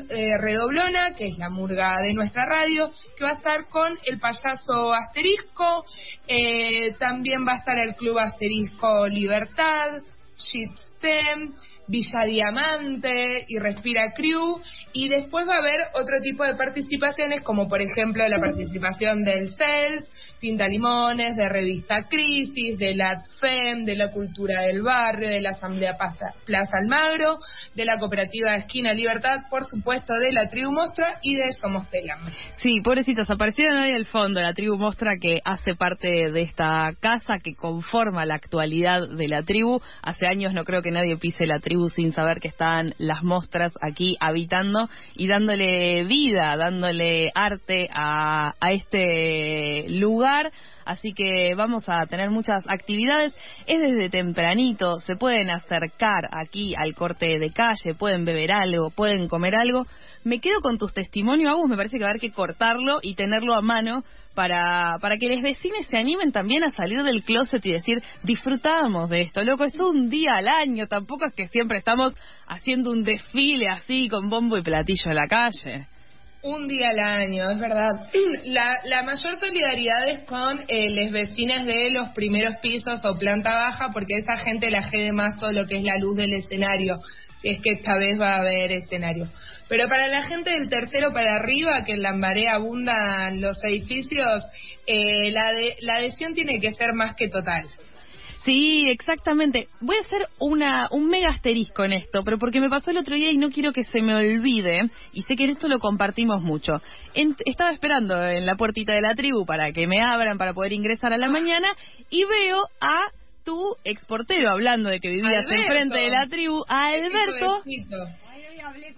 Redoblona, que es la murga de nuestra radio, que va a estar con el payaso Asterisco. También va a estar el Club Asterisco Libertad, Shitstem, Villa Diamante y Respira Crew. Y después va a haber otro tipo de participaciones, como por ejemplo la participación del CELS, Pinta Limones, de Revista Crisis, de la ATFEM, de la Cultura del Barrio, de la Asamblea Plaza Almagro, de la Cooperativa Esquina Libertad, por supuesto de la Tribu Mostra y de Somos Telam. Sí, pobrecitos, aparecieron ahí al fondo, la Tribu Mostra, que hace parte de esta casa que conforma la actualidad de la tribu. Hace años no creo que nadie pise la tribu sin saber que están las mostras aquí habitando y dándole vida, dándole arte a este lugar. Así que vamos a tener muchas actividades. Es desde tempranito, se pueden acercar aquí al corte de calle, pueden beber algo, pueden comer algo. Me quedo con tus testimonios, Agus. Me parece que va a haber que cortarlo y tenerlo a mano para que los vecinos se animen también a salir del closet y decir, disfrutamos de esto, loco, es un día al año, tampoco es que siempre estamos haciendo un desfile así con bombo y platillo en la calle. Un día al año, es verdad. La mayor solidaridad es con los vecinos de los primeros pisos o planta baja, porque esa gente la jede más todo lo que es la luz del escenario, si es que esta vez va a haber escenario. Pero para la gente del tercero para arriba, que en Lambaré abundan los edificios, la adhesión tiene que ser más que total. Sí, exactamente. Voy a hacer un mega asterisco en esto, pero porque me pasó el otro día y no quiero que se me olvide, y sé que en esto lo compartimos mucho. Estaba esperando en la puertita de la tribu para que me abran para poder ingresar a la mañana, y veo a tu exportero hablando de que vivías enfrente de la tribu, a Alberto. Hoy hablé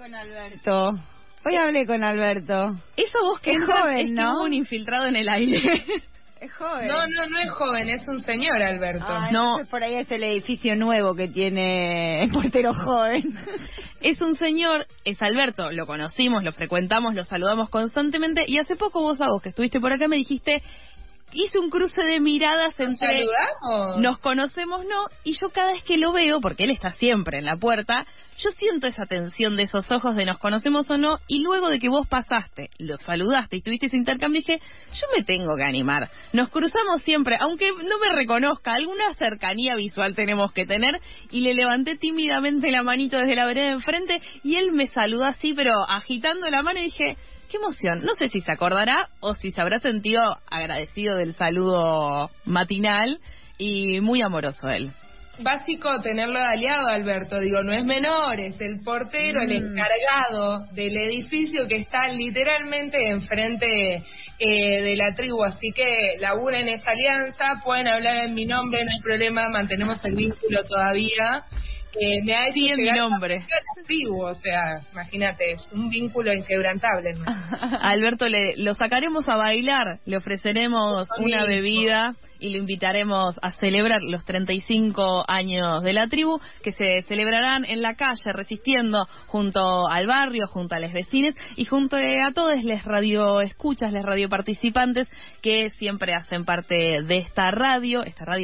con Alberto. Esa voz que es joven, es ¿no? Que hubo un infiltrado en el aire. Es joven. No es joven, es un señor, Alberto. No, por ahí es el edificio nuevo que tiene el portero joven. Es un señor, es Alberto, lo conocimos, lo frecuentamos, lo saludamos constantemente, y hace poco vos, Agus, que estuviste por acá, me dijiste, hice un cruce de miradas entre ¿saludamos? Nos conocemos, no, y yo cada vez que lo veo, porque él está siempre en la puerta, yo siento esa tensión de esos ojos de nos conocemos o no, y luego de que vos pasaste, lo saludaste y tuviste ese intercambio, dije, yo me tengo que animar. Nos cruzamos siempre, aunque no me reconozca, alguna cercanía visual tenemos que tener, y le levanté tímidamente la manito desde la vereda de enfrente, y él me saludó así, pero agitando la mano, y dije, qué emoción. No sé si se acordará o si se habrá sentido agradecido del saludo matinal, y muy amoroso él. Básico tenerlo de aliado, Alberto. Digo, no es menor, es el portero, el encargado del edificio que está literalmente enfrente de la tribu. Así que laburen esa alianza, pueden hablar en mi nombre, no hay problema, mantenemos el vínculo todavía. Me ha hecho en mi nombre. A la tribu, o sea, imagínate, es un vínculo inquebrantable. Alberto, lo sacaremos a bailar, le ofreceremos una bebida y lo invitaremos a celebrar los 35 años de la tribu, que se celebrarán en la calle, resistiendo, junto al barrio, junto a los vecinos y junto a todos les radioescuchas, les radioparticipantes que siempre hacen parte de esta radio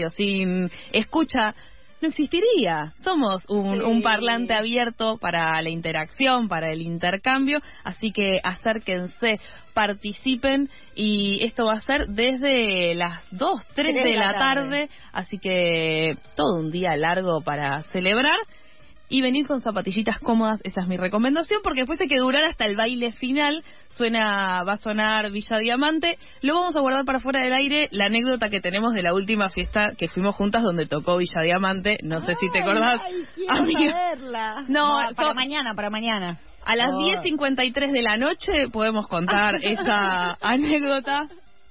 sin escucha no existiría. Somos un parlante abierto para la interacción, para el intercambio, así que acérquense, participen, y esto va a ser desde las 2, 3 de la tarde, así que todo un día largo para celebrar. Y venir con zapatillitas cómodas, esa es mi recomendación, porque después hay que durar hasta el baile final. Va a sonar Villa Diamante. Lo vamos a guardar para fuera del aire, la anécdota que tenemos de la última fiesta que fuimos juntas donde tocó Villa Diamante. No sé si te acordás. Quiero saberla. No, para mañana. A las 10:53 de la noche podemos contar esa anécdota.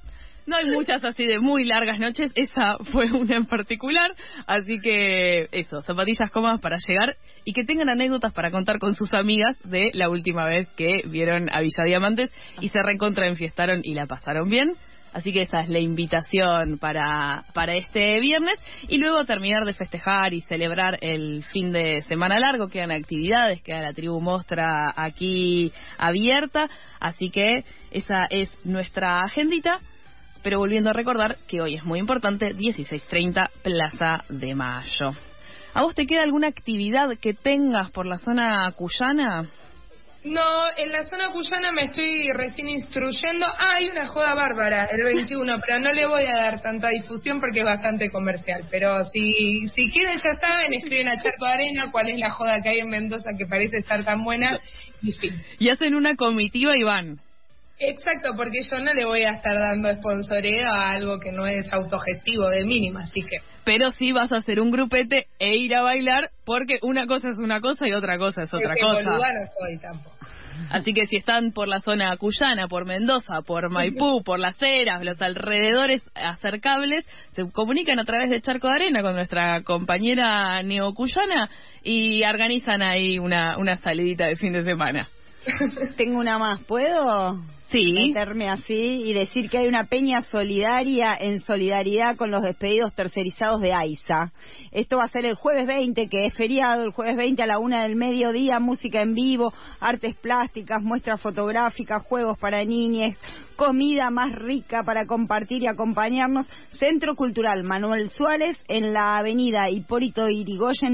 No hay muchas así de muy largas noches, esa fue una en particular, así que eso, zapatillas cómodas para llegar y que tengan anécdotas para contar con sus amigas de la última vez que vieron a Villa Diamantes y se recontraenfiestaron y la pasaron bien. Así que esa es la invitación para este viernes, y luego terminar de festejar y celebrar el fin de semana largo. Quedan actividades, queda la tribu Mostra aquí abierta, así que esa es nuestra agendita. Pero volviendo a recordar que hoy es muy importante, 16:30, Plaza de Mayo. ¿A vos te queda alguna actividad que tengas por la zona cuyana? No, en la zona cuyana me estoy recién instruyendo. Hay una joda bárbara el 21, pero no le voy a dar tanta difusión porque es bastante comercial. Pero si quieren, ya saben, escriben a Charco de Arena cuál es la joda que hay en Mendoza que parece estar tan buena, y fin. Y hacen una comitiva y van. Exacto, porque yo no le voy a estar dando sponsoreo a algo que no es autogestivo de mínima, así que... Pero sí vas a hacer un grupete e ir a bailar, porque una cosa es una cosa y otra cosa es otra cosa. Boluda no soy tampoco. Así que si están por la zona cuyana, por Mendoza, por Maipú, por Las Heras, los alrededores acercables, se comunican a través de Charco de Arena con nuestra compañera neocuyana y organizan ahí una salidita de fin de semana. Tengo una más, ¿puedo? Sí. Meterme así y decir que hay una peña solidaria en solidaridad con los despedidos tercerizados de AISA. Esto va a ser el jueves 20, que es feriado, el jueves 20 a la 1 del mediodía, música en vivo, artes plásticas, muestras fotográficas, juegos para niñes, comida más rica para compartir y acompañarnos. Centro Cultural Manuel Suárez, en la avenida Hipólito Yrigoyen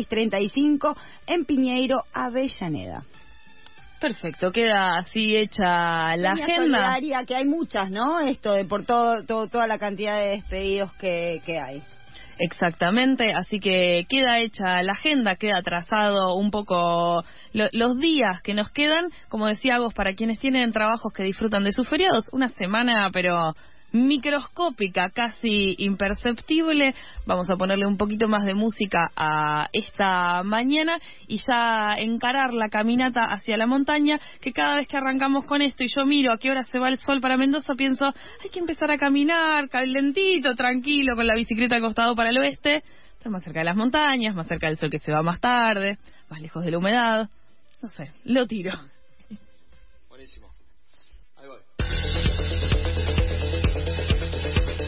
1635, en Piñeiro, Avellaneda. Perfecto, queda así hecha la agenda. Solidaria, que hay muchas, ¿no? Esto de por toda la cantidad de despedidos que hay. Exactamente, así que queda hecha la agenda, queda trazado un poco los días que nos quedan. Como decía Agos, para quienes tienen trabajos que disfrutan de sus feriados, una semana pero microscópica, casi imperceptible. Vamos a ponerle un poquito más de música a esta mañana y ya encarar la caminata hacia la montaña, que cada vez que arrancamos con esto y yo miro a qué hora se va el sol para Mendoza, pienso, hay que empezar a caminar lentito, tranquilo, con la bicicleta al costado para el oeste, estar más cerca de las montañas, más cerca del sol que se va más tarde, más lejos de la humedad. No sé, lo tiro. Buenísimo. Ahí voy.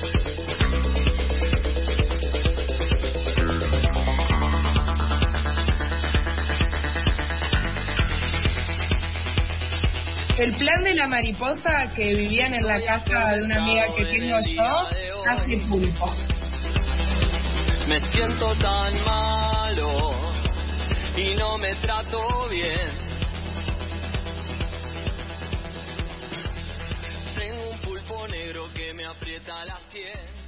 El plan de la mariposa que vivían en la casa de una amiga que tengo yo hace pulpo. Me siento tan malo y no me trato bien. Tengo un pulpo negro que me aprieta la sien.